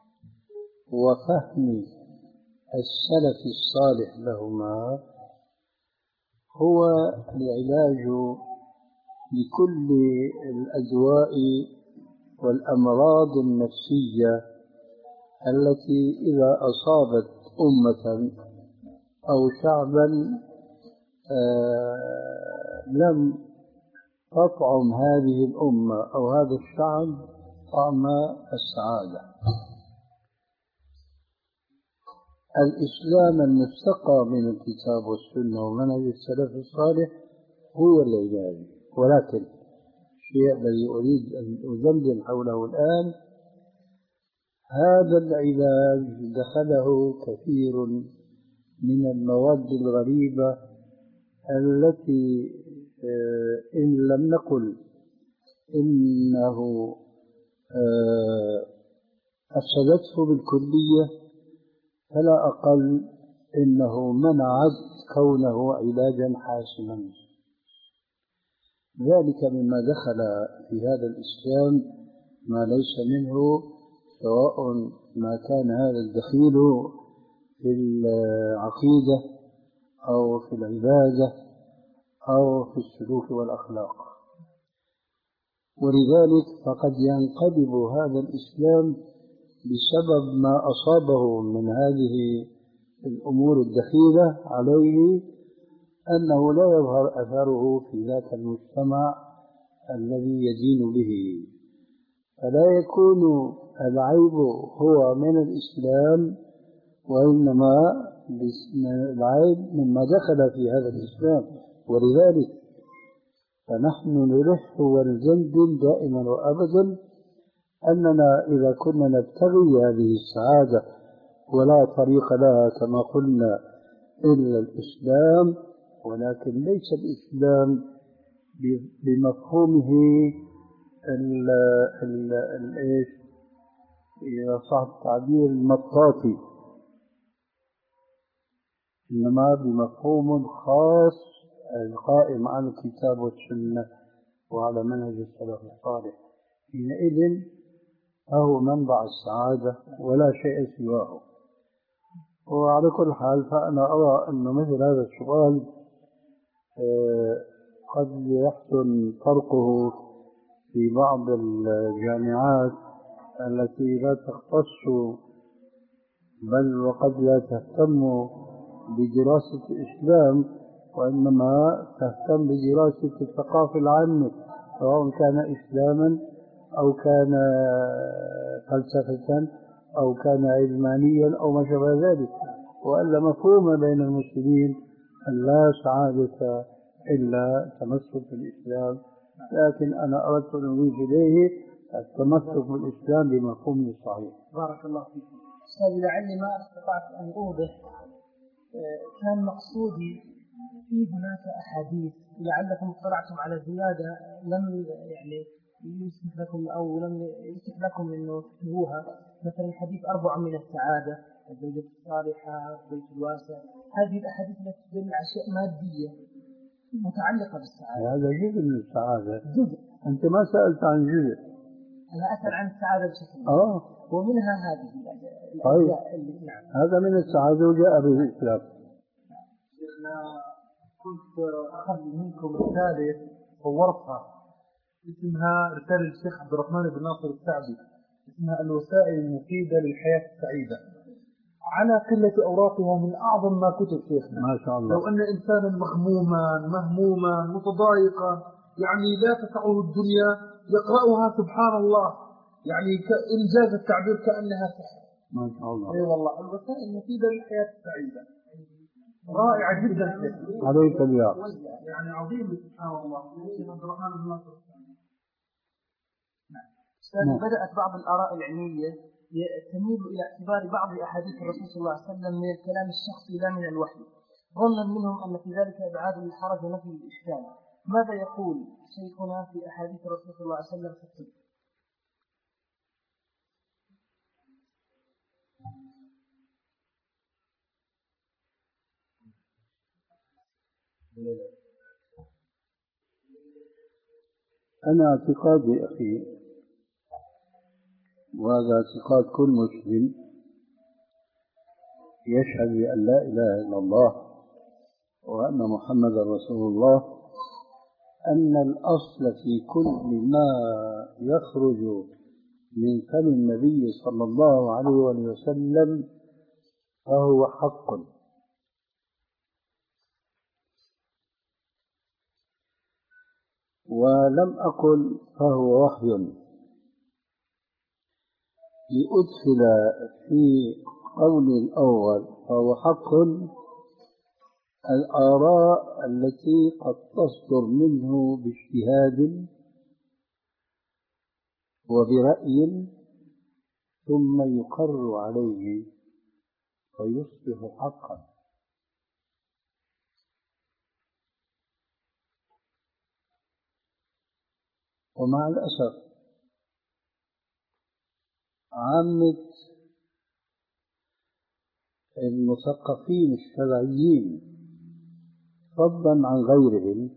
وفهم السلف الصالح لهما هو العلاج لكل الأدواء والأمراض النفسية التي إذا أصابت أمة أو شعبا آه لم تطعم هذه الأمة أو هذا الشعب طعم السعادة. الإسلام المستقى من الكتاب والسنة ومنهج السلف الصالح هو العلاج. ولكن الشيء الذي أريد أن أزمزم حوله الآن هذا العلاج دخله كثير من المواد الغريبة التي إن لم نقل إنه أفسدته بالكلية فلا أقل إنه منعت كونه علاجا حاسما. ذلك مما دخل في هذا الإسلام ما ليس منه، سواء ما كان هذا الدخيل في العقيدة أو في العبادة أو في السلوك والأخلاق. ولذلك فقد ينقلب هذا الإسلام بسبب ما أصابه من هذه الأمور الدخيلة عليه أنه لا يظهر أثره في ذاك المجتمع الذي يدين به، فلا يكون العيب هو من الإسلام، وإنما العيب مما دخل في هذا الإسلام. ولذلك فنحن نلح ونجندل دائما وأبدا أننا إذا كنا نبتغي هذه السعادة ولا طريق لها كما قلنا إلا الإسلام، ولكن ليس الإسلام بمفهومه ال ال الإيش إذا صح التعبير المطاطي، إنما بمفهوم خاص القائم على الكتاب والسنة وعلى منهج السلف الصالح. حينئذ فهو منبع السعادة ولا شيء سواه. وعلى كل حال فأنا أرى أن مثل هذا السؤال قد يحسن طرقه في بعض الجامعات التي لا تختص بل وقد لا تهتم بدراسة الإسلام، وإنما تهتم بدراسة الثقافة العامة، سواء كان إسلاما أو كان فلسفة أو كان علمانيا أو ما شابه ذلك، وألا مفهوم بين المسلمين أن لا سعادة إلا تمسك بالإسلام. لكن أنا أردت أن أضيف إليه التمسك بالإسلام بمفهومه الصحيح. بارك الله فيك. أستاذ لعلي ما استطعت أن أوضح، كان مقصودي في هناك أحاديث لعلكم اطلعتم على زيادة لم يعني يسمح لكم أو لم يسمح لكم أنه تكتبوها، مثلا حديث أربع من السعادة، الزوجة الصالحة، البيت الواسع، هذه الأحاديث التي تدل على أشياء مادية متعلقة بالسعادة. هذا جزء من السعادة. جزء. أنت ما سألت عن جزء. أنا أسأل عن السعادة بشكل آه. ومنها هذه طيب. اللي نعم. هذا من السعادة وجاء به الإسلام. شيخنا كنت أخذت منكم رسالة صورتها اسمها رسالة الشيخ عبد الرحمن بن ناصر السعدي، اسمها الوسائل المفيدة للحياة السعيدة، على قلة أوراقها من أعظم ما كتب شيخنا. ما شاء الله. لو أن إنسانا مغموما مهموما متضايقا يعني لا تسعه الدنيا يقرأها سبحان الله يعني إنجاز التعبير كأنها سحر. ما شاء الله. أي والله الوسائل المفيدة للحياة السعيدة رائعة جدا. عليك اليوم يعني عظيم سبحان الله. الشيخ عبد الرحمن بن ناصر. نعم. بدأت بعض الآراء العلمية تميل إلى اعتبار بعض أحاديث الرسول صلى الله عليه وسلم من الكلام الشخصي لا من الوحي، ظنا منهم أن في ذلك إبعاد للحرج ونفي الإشكال. ماذا يقول شيخنا في أحاديث الرسول صلى الله عليه وسلم في الطب؟ أنا اعتقادي أخي، وهذا اعتقاد كل مسلم يشهد بأن لا إله إلا الله وأن محمدا رسول الله، أن الأصل في كل ما يخرج من فم النبي صلى الله عليه وسلم فهو حق، ولم أقل فهو وحي، لأدخل في قولي الأول فهو حق الآراء التي قد تصدر منه باجتهاد وبرأي ثم يقر عليه فيصبح حقا. ومع الأسف عامة المثقفين الشرعيين فضلا عن غيرهم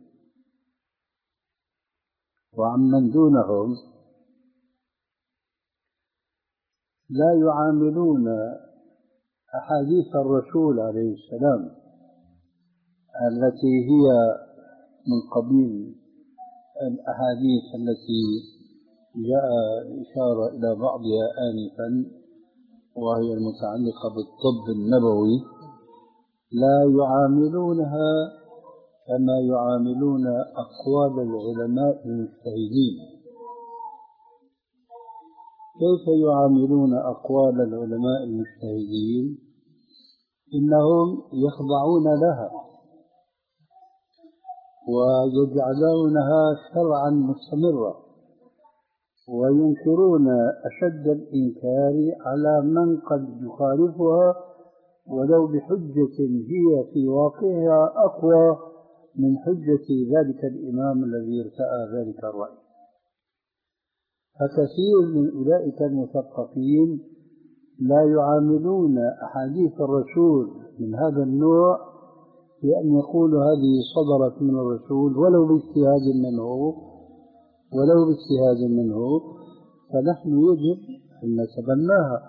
وعن من دونهم لا يعاملون أحاديث الرسول عليه السلام التي هي من قبيل الأحاديث التي جاء الإشارة إلى بعضها آنفا وهي المتعلقة بالطب النبوي، لا يعاملونها كما يعاملون أقوال العلماء المجتهدين. كيف يعاملون أقوال العلماء المجتهدين؟ إنهم يخضعون لها ويجعلونها شرعا مستمرا، وينكرون أشد الإنكار على من قد يخالفها ولو بحجة هي في واقعها أقوى من حجة ذلك الإمام الذي ارتأى ذلك الرأي. فكثير من أولئك المثقفين لا يعاملون أحاديث الرسول من هذا النوع بأن يقولوا هذه صدرت من الرسول ولو باجتهاد منه ولو باجتهاد منه فنحن يجب أن نتبناها،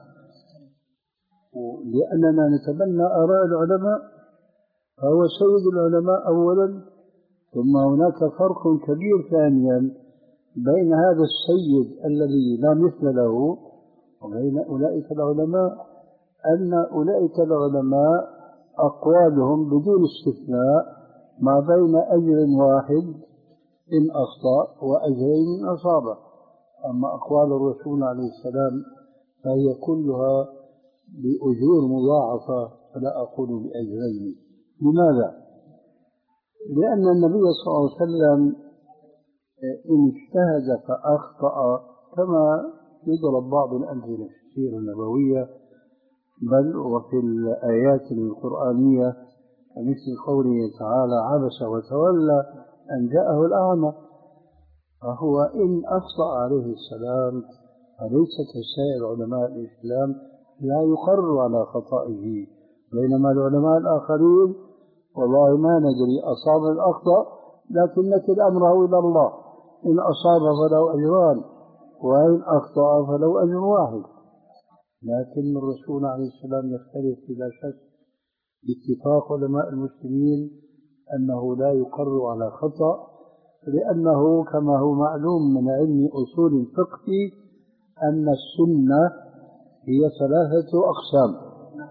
لأننا نتبنى آراء العلماء، فهو سيد العلماء أولا، ثم هناك فرق كبير ثانيا بين هذا السيد الذي لا مثل له وبين أولئك العلماء، أن أولئك العلماء أقوالهم بدون استثناء ما بين أجر واحد إن أخطأ وأجرين إن أصاب. أما أقوال الرسول عليه السلام فهي كلها بأجور مضاعفة، فلا أقول بأجرين. لماذا؟ لأن النبي صلى الله عليه وسلم إن اجتهد فأخطأ كما يضرب بعض الأمثلة في السيرة النبوية بل وفي الآيات القرآنية مثل قوله تعالى عبس وتولى أن جاءه الأعمى، فهو إن أخطأ عليه السلام فليس كسائر علماء الإسلام لا يقر على خطئه، بينما العلماء الآخرين والله ما ندري أصاب الأخطأ لكن نكل أمره إلى الله، إن أصاب فله أجران وإن أخطأ فله أجر واحد. لكن الرسول عليه السلام يختلف بلا شك باتفاق علماء المسلمين أنه لا يقر على خطأ، لأنه كما هو معلوم من علم أصول الفقه أن السنة هي ثلاثة أقسام: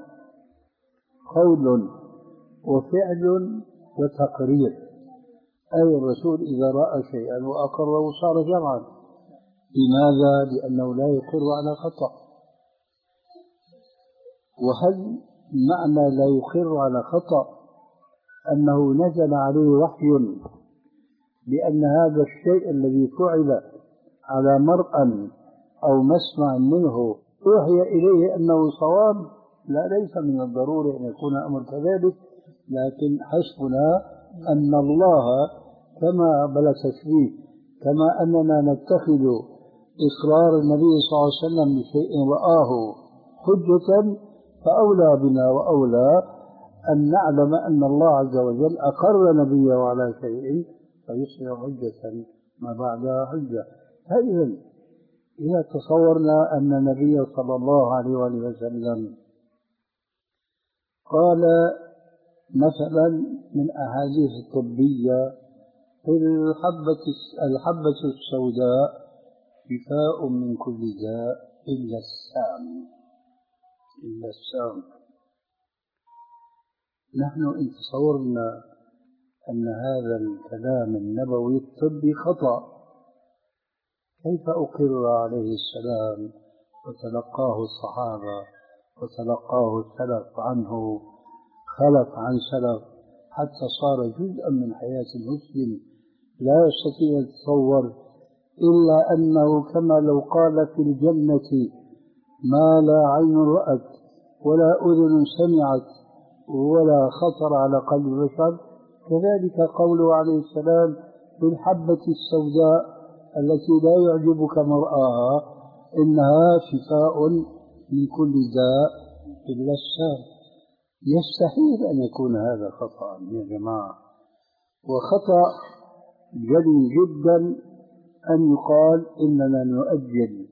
قول وفعل وتقرير. أي الرسول إذا رأى شيئا وأقره صار جمعا. لماذا؟ لأنه لا يقر على خطأ. وهل معنى لا يقر على خطأ أنه نزل عليه وحي بأن هذا الشيء الذي فعل على مرأى أو مسمع منه أوحي إليه أنه صواب؟ لا، ليس من الضروري أن يكون أمر كذلك، لكن حسبنا أن الله كما بلا تشبيه، كما أننا نتخذ إقرار النبي صلى الله عليه وسلم بشيء رآه حجة، فأولى بنا وأولى أن نعلم أن الله عز وجل أقر نبيه على شيء فيصبح حجة ما بعدها حجة. فإذا إذا تصورنا أن النبي صلى الله عليه وسلم قال مثلا من أحاديث الطبية في الحبة الحبة السوداء شفاء من كل داء إلا السام إلا السام. نحن إن تصورنا أن هذا الكلام النبوي الطبي خطأ، كيف أقر عليه السلام وتلقاه الصحابة وتلقاه السلف عنه خلف عن سلف حتى صار جزءا من حياة المسلم؟ لا يستطيع أن يتصور إلا أنه كما لو قال في الجنة ما لا عين رأت ولا أذن سمعت ولا خطر على قلب بشر، كذلك قوله عليه السلام في الحبة السوداء التي لا يعجبك مرآها إنها شفاء من كل داء إلا السام. يستحيل أن يكون هذا خطأ يا جماعة، وخطأ جلي جدا أن يقال إننا نؤجل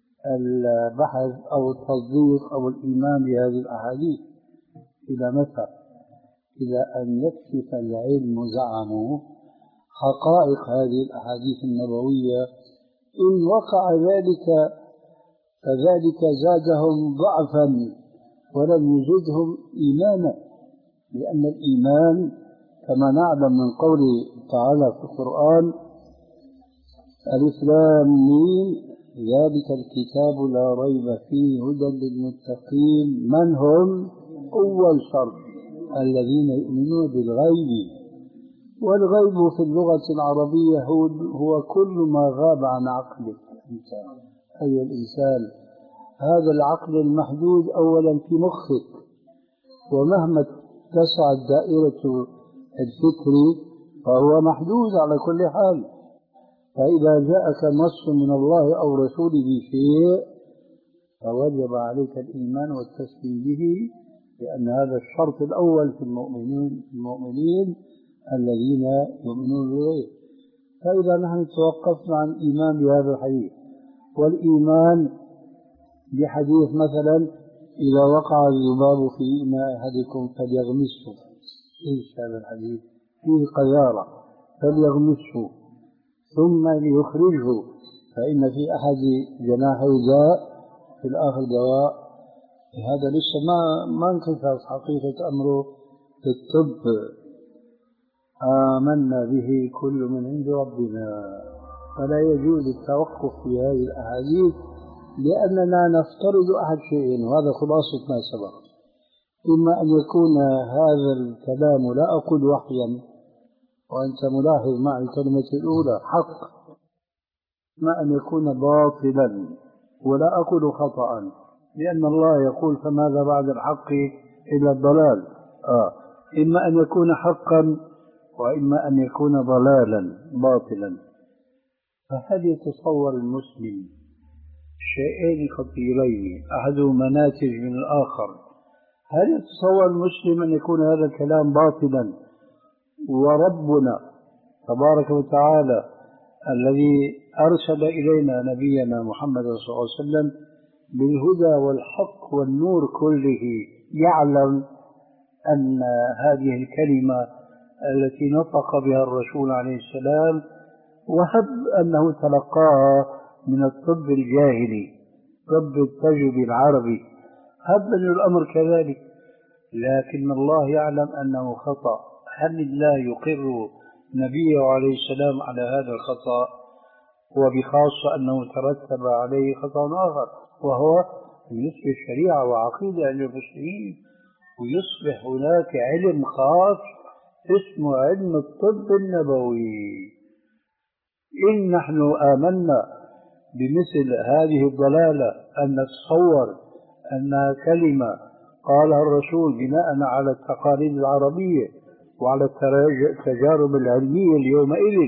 البحث أو التصديق أو الإيمان بهذه الأحاديث. إلى متى؟ إلى أن يكشف العلم زعمه حقائق هذه الأحاديث النبوية. إن وقع ذلك فذلك زادهم ضعفا ولم يزدهم إيمانا، لأن الإيمان كما نعلم من قوله تعالى في القرآن ألف لام ميم ذلك الكتاب لا ريب فيه هدى للمتقين من هم؟ أول شرط الذين يؤمنون بالغيب. والغيب في اللغة العربية هو, هو كل ما غاب عن عقلك أنت أيها الإنسان. هذا العقل المحدود أولا في مخك، ومهما اتسعت دائرة الفكر فهو محدود على كل حال. فإذا جاءك نص من الله أو رسوله بشيء فوجب عليك الإيمان والتسليم به، لأن هذا الشرط الأول في المؤمنين, المؤمنين الذين يؤمنون بالغيب. فإذا نحن توقفنا عن الإيمان بهذا الحديث، والإيمان بحديث مثلا إذا وقع الذباب في إناء أحدكم فليغمسه، إيش هذا الحديث؟ فيه قذارة، فليغمسه ثم ليخرجه فإن في أحد جناحي داء في الآخر دواء. هذا لسه ما ما انكشف حقيقة أمره في الطب. آمنا به كل من عند ربنا، فلا يجوز التوقف في هذه الأحاديث، لأننا نفترض أحد شيئين، وهذا خلاصة ما سبق: إما أن يكون هذا الكلام لا أقول وحيا، وأنت ملاحظ مع الكلمة الأولى حق، ما أن يكون باطلا، ولا أقول خطأ، لأن الله يقول فماذا بعد الحق إلا الضلال. آه. إما أن يكون حقا وإما أن يكون ضلالا باطلا. فهل يتصور المسلم شيئين خطيرين أحدهما ناتج من الآخر؟ هل يتصور المسلم أن يكون هذا الكلام باطلا وربنا تبارك وتعالى الذي أرسل إلينا نبينا محمد صلى الله عليه وسلم بالهدى والحق والنور كله يعلم أن هذه الكلمة التي نطق بها الرسول عليه السلام، وهب أنه تلقاها من الطب الجاهلي، طب التجربي العربي، هب أن الأمر كذلك، لكن الله يعلم أنه خطأ. هل الله يقر نبيه عليه السلام على هذا الخطأ؟ وبخاصة أنه ترتب عليه خطأ آخر، وهو أن يصبح شريعة وعقيدة عند المسلمين، ويصبح هناك علم خاص اسمه علم الطب النبوي. إن نحن آمنا بمثل هذه الضلالة أن نتصور أنها كلمة قالها الرسول بناء على التقاليد العربية وعلى التجارب العلمية اليومئذ،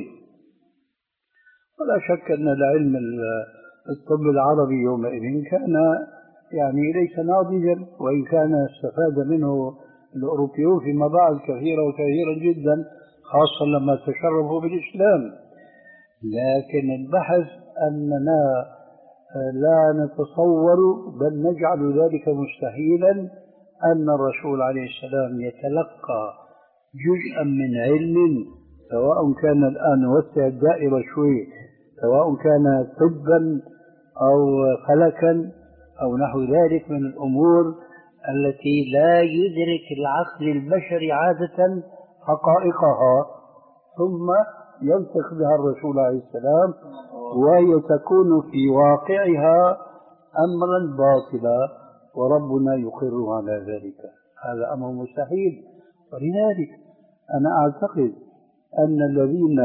ولا شك أن العلم الطب العربي يومئذ كان يعني ليس ناضجا، وإن كان استفاد منه الأوروبيون فيما بعد كثيرا وكثيرا جدا، خاصة لما تشرفوا بالإسلام. لكن البحث أننا لا نتصور بل نجعل ذلك مستحيلا أن الرسول عليه السلام يتلقى جزءا من علم، سواء كان الآن نوسع الدائرة شوي، سواء كان طبا أو فلكا أو نحو ذلك من الأمور التي لا يدرك العقل البشري عادة حقائقها، ثم ينطق بها الرسول عليه السلام وهي تكون في واقعها أمرا باطلا، وربنا يقر على ذلك. هذا أمر مستحيل. ولذلك أنا أعتقد أن الذين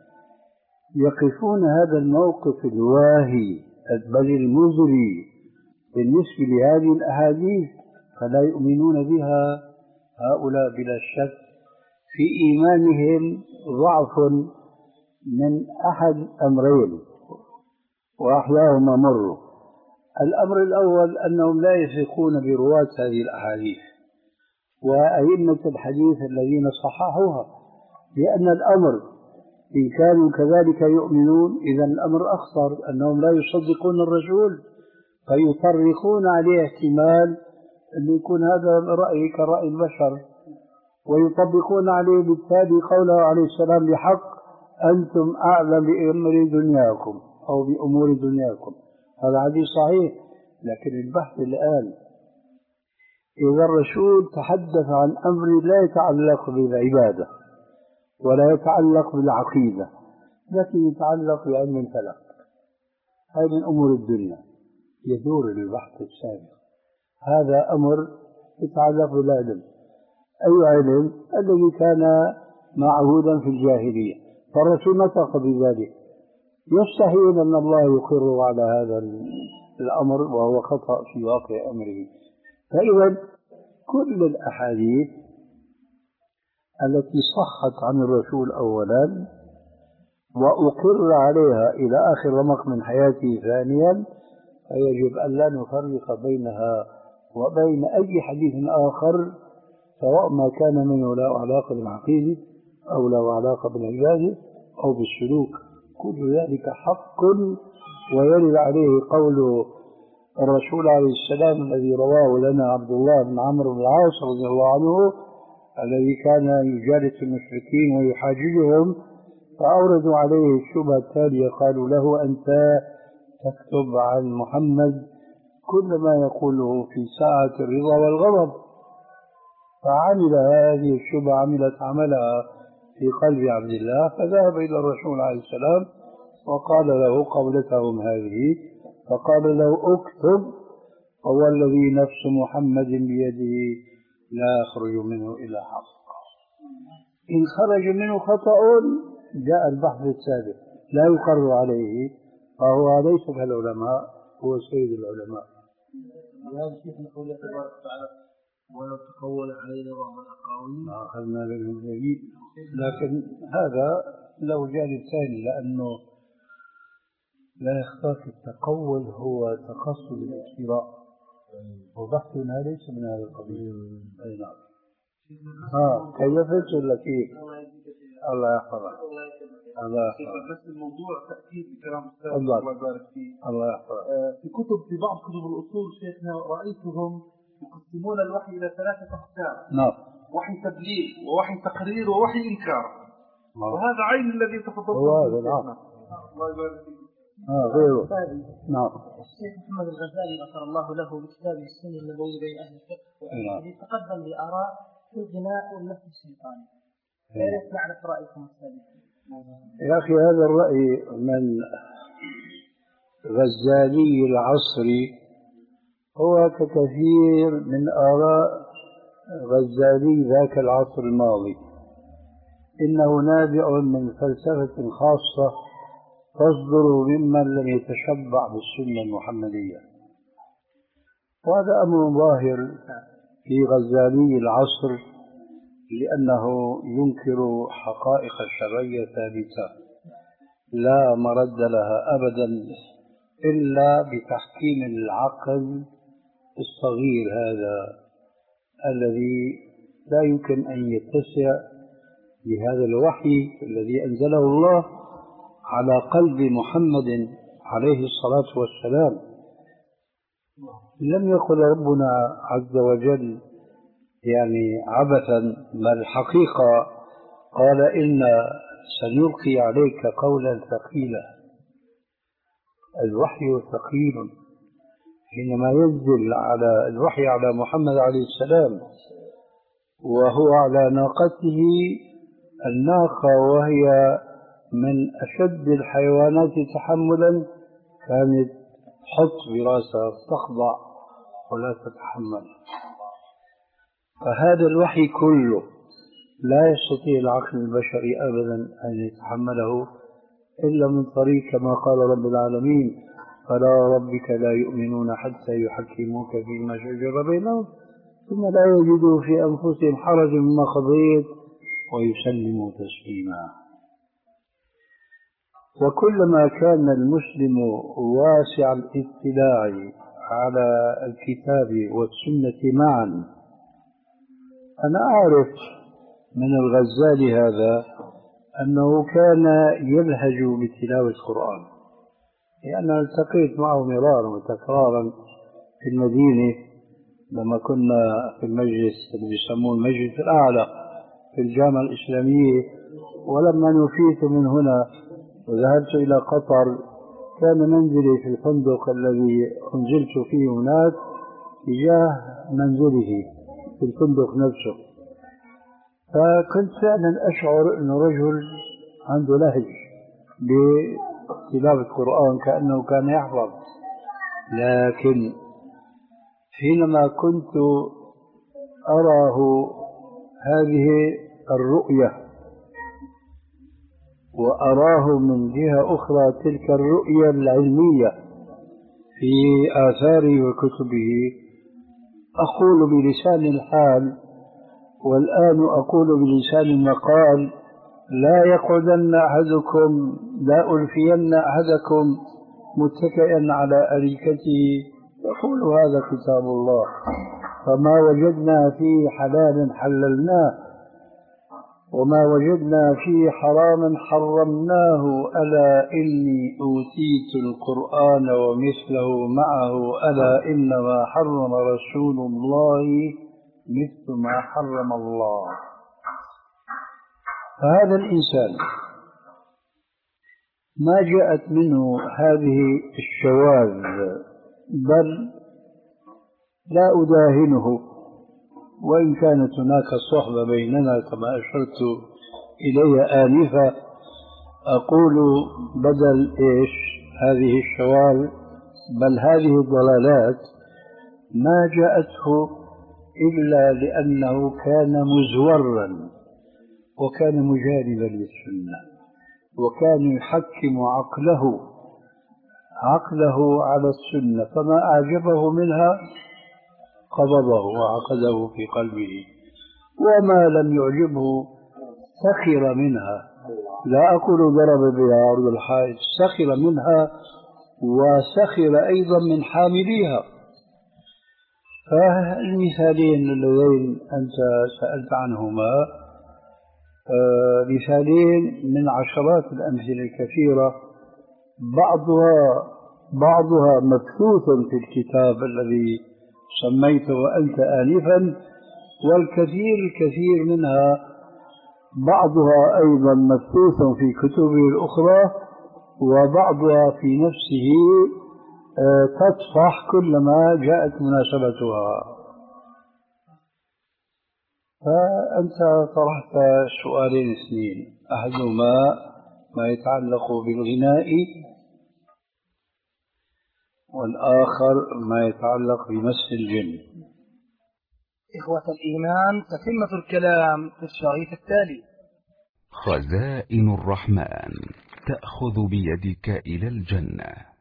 يقفون هذا الموقف الواهي بل المزري بالنسبة لهذه الأحاديث فلا يؤمنون بها، هؤلاء بلا شك في إيمانهم ضعف من أحد أمرين، وأحلاهما مر. الأمر الأول أنهم لا يثقون برواة هذه الأحاديث وأئمة الحديث الذين صححوها، لأن الأمر إن كانوا كذلك يؤمنون إذا الأمر أخطر، أنهم لا يصدقون الرسول فيطرقون عليه احتمال أن يكون هذا رأي كرأي البشر، ويطبقون عليه بالتالي قوله عليه السلام بحق: أنتم أعلم بأمر دنياكم أو بأمور دنياكم. هذا حديث صحيح. لكن البحث الآن إذا الرسول تحدث عن أمر لا يتعلق بالعبادة ولا يتعلق بالعقيدة، لكن يتعلق بعلم الفلك، هذه من أمور الدنيا، يدور البحث السابق. هذا أمر يتعلق بالعلم. أي علم؟ الذي كان معهودا في الجاهلية، فالرسول نطق بذلك. يستحيل أن الله يقر على هذا الأمر وهو خطأ في واقع أمره. فإذا كل الأحاديث التي صحت عن الرسول أولا وأقر عليها إلى آخر رمق من حياته ثانيا، فيجب أن لا نفرق بينها وبين أي حديث آخر، سواء ما كان منه له علاقة بالعقيدة أو له علاقة بالعبادة أو بالسلوك. كل ذلك حق، ويرد عليه قول الرسول عليه السلام الذي رواه لنا عبد الله بن عمرو بن العاص رضي الله عنه، الذي كان يجالس المشركين ويحاججهم، فأوردوا عليه الشبهة التالية: قالوا له: أنت تكتب عن محمد كل ما يقوله في ساعة الرضا والغضب. فعمل هذه الشبهة عملت عملها في قلب عبد الله، فذهب إلى الرسول عليه السلام وقال له قولتهم هذه، فقال له: اكتب: هو الذي نفس محمد بيده لا يخرج منه إلا حق. إن خرج منه خطأ جاء البحث السابق لا يقر عليه، فهو ليس كالعلماء، هو سيد العلماء. هذا شيخ من قوله تبارك وتعالى: ولو تقول علينا بعض الأقاويل ما أخذنا منهم جميل. لكن هذا له جانب ثاني، لأنه لا يخفاك التقول هو تقصد الافتراء، وبحثنا ليس من هذا القبيل. أي نعم. ها كيف فهمت كيف؟ الله يحفظك. الله يحفظك. بس الموضوع تأكيد بكلام الأستاذ الله يبارك فيه. الله يحفظك. في كتب في بعض كتب الأصول شيخنا رأيتهم يقسمون الوحي إلى ثلاثة أقسام. نعم. وحي تدليل ووحي تقرير ووحي إنكار. وهذا عين الذي تفضلت هو هذا. نعم. الله يبارك فيك. آه غيره. نعم. الشيخ محمد الغزالي غفر الله له بكتابه السنة النبوي بين أهل الفقه والحديث تقدم بآراء في الغناء والنفس الشيطاني. كيف نعرف رأيكم السابق؟ يا أخي هذا الرأي من غزالي العصري هو ككثير من آراء غزالي ذاك العصر الماضي، إنه نابع من فلسفة خاصة تصدر ممن لم يتشبع بالسنة المحمدية، وهذا أمر ظاهر في غزالي العصر لأنه ينكر حقائق شرعية ثابتة لا مرد لها أبدا إلا بتحكيم العقل الصغير هذا الذي لا يمكن أن يتسع بهذا الوحي الذي أنزله الله على قلب محمد عليه الصلاة والسلام. لم يقل ربنا عز وجل يعني عبثا، بل الحقيقة قال إن سنلقي عليك قولا ثقيلا. الوحي ثقيل حينما ينزل على الوحي على محمد عليه السلام وهو على ناقته، الناقة وهي من أشد الحيوانات تحملا كانت تحط براسها تخضع ولا تتحمل. فهذا الوحي كله لا يستطيع العقل البشري أبدا أن يتحمله إلا من طريق كما قال رب العالمين: فلا ربك لا يؤمنون حتى يحكموك فيما شجر بينهم ثم لا يجدوا في أنفسهم حرج مما قضيت ويسلموا تسليما. وكلما كان المسلم واسع الاطلاع على الكتاب والسنة معا، أنا أعرف من الغزالي هذا أنه كان يلهج بتلاوة القرآن، لأن التقيت معه مرارا وتكرارا في المدينة لما كنا في المجلس اللي بيسموه المجلس الأعلى في الجامعة الإسلامية. ولما نفيت من هنا وذهبت إلى قطر كان منزلي في الفندق الذي أنزلت فيه هناك تجاه منزله في الفندق نفسه، فكنت فعلا أشعر أنه رجل عنده لهج بتلاوة القرآن كأنه كان يحفظ. لكن حينما كنت أراه هذه الرؤية وأراه من جهة أخرى تلك الرؤية العلمية في آثاره وكتبه، أقول بلسان الحال والآن أقول بلسان المقال: لا يقعدن أحدكم لا ألفين أحدكم متكئا على أريكته يقول هذا كتاب الله، فما وجدنا فيه حلال حللناه وما وجدنا فيه حرام حرمناه، ألا إني أوتيت القرآن ومثله معه، ألا إنما حرم رسول الله مثل ما حرم الله. فهذا الإنسان ما جاءت منه هذه الشواذ، بل لا أداهنه وإن كانت هناك صحبة بيننا كما أشرت إلي آنفا. أقول بدل إيش هذه الشواذ بل هذه الضلالات ما جاءته إلا لأنه كان مزورا وكان مجانبا للسنة وكان يحكم عقله عقله على السنة، فما أعجبه منها قبضه وعقده في قلبه، وما لم يعجبه سخر منها. لا أقول ضرب بها عرض الحائط، سخر منها وسخر أيضا من حامليها. فالمثالين اللذين أنت سألت عنهما مثالين من عشرات الأمثلة الكثيرة، بعضها بعضها مبثوث في الكتاب الذي سميته أنت آنفا، والكثير الكثير منها بعضها أيضا مبثوث في كتبه الأخرى، وبعضها في نفسه تطفح كلما جاءت مناسبتها. فأنت طرحت سؤالين اثنين، أحدهما ما يتعلق بالغناء، والآخر ما يتعلق بمس الجن. إخوة الإيمان، تتمة الكلام في الشريط التالي. خزائن الرحمن تأخذ بيدك إلى الجنة.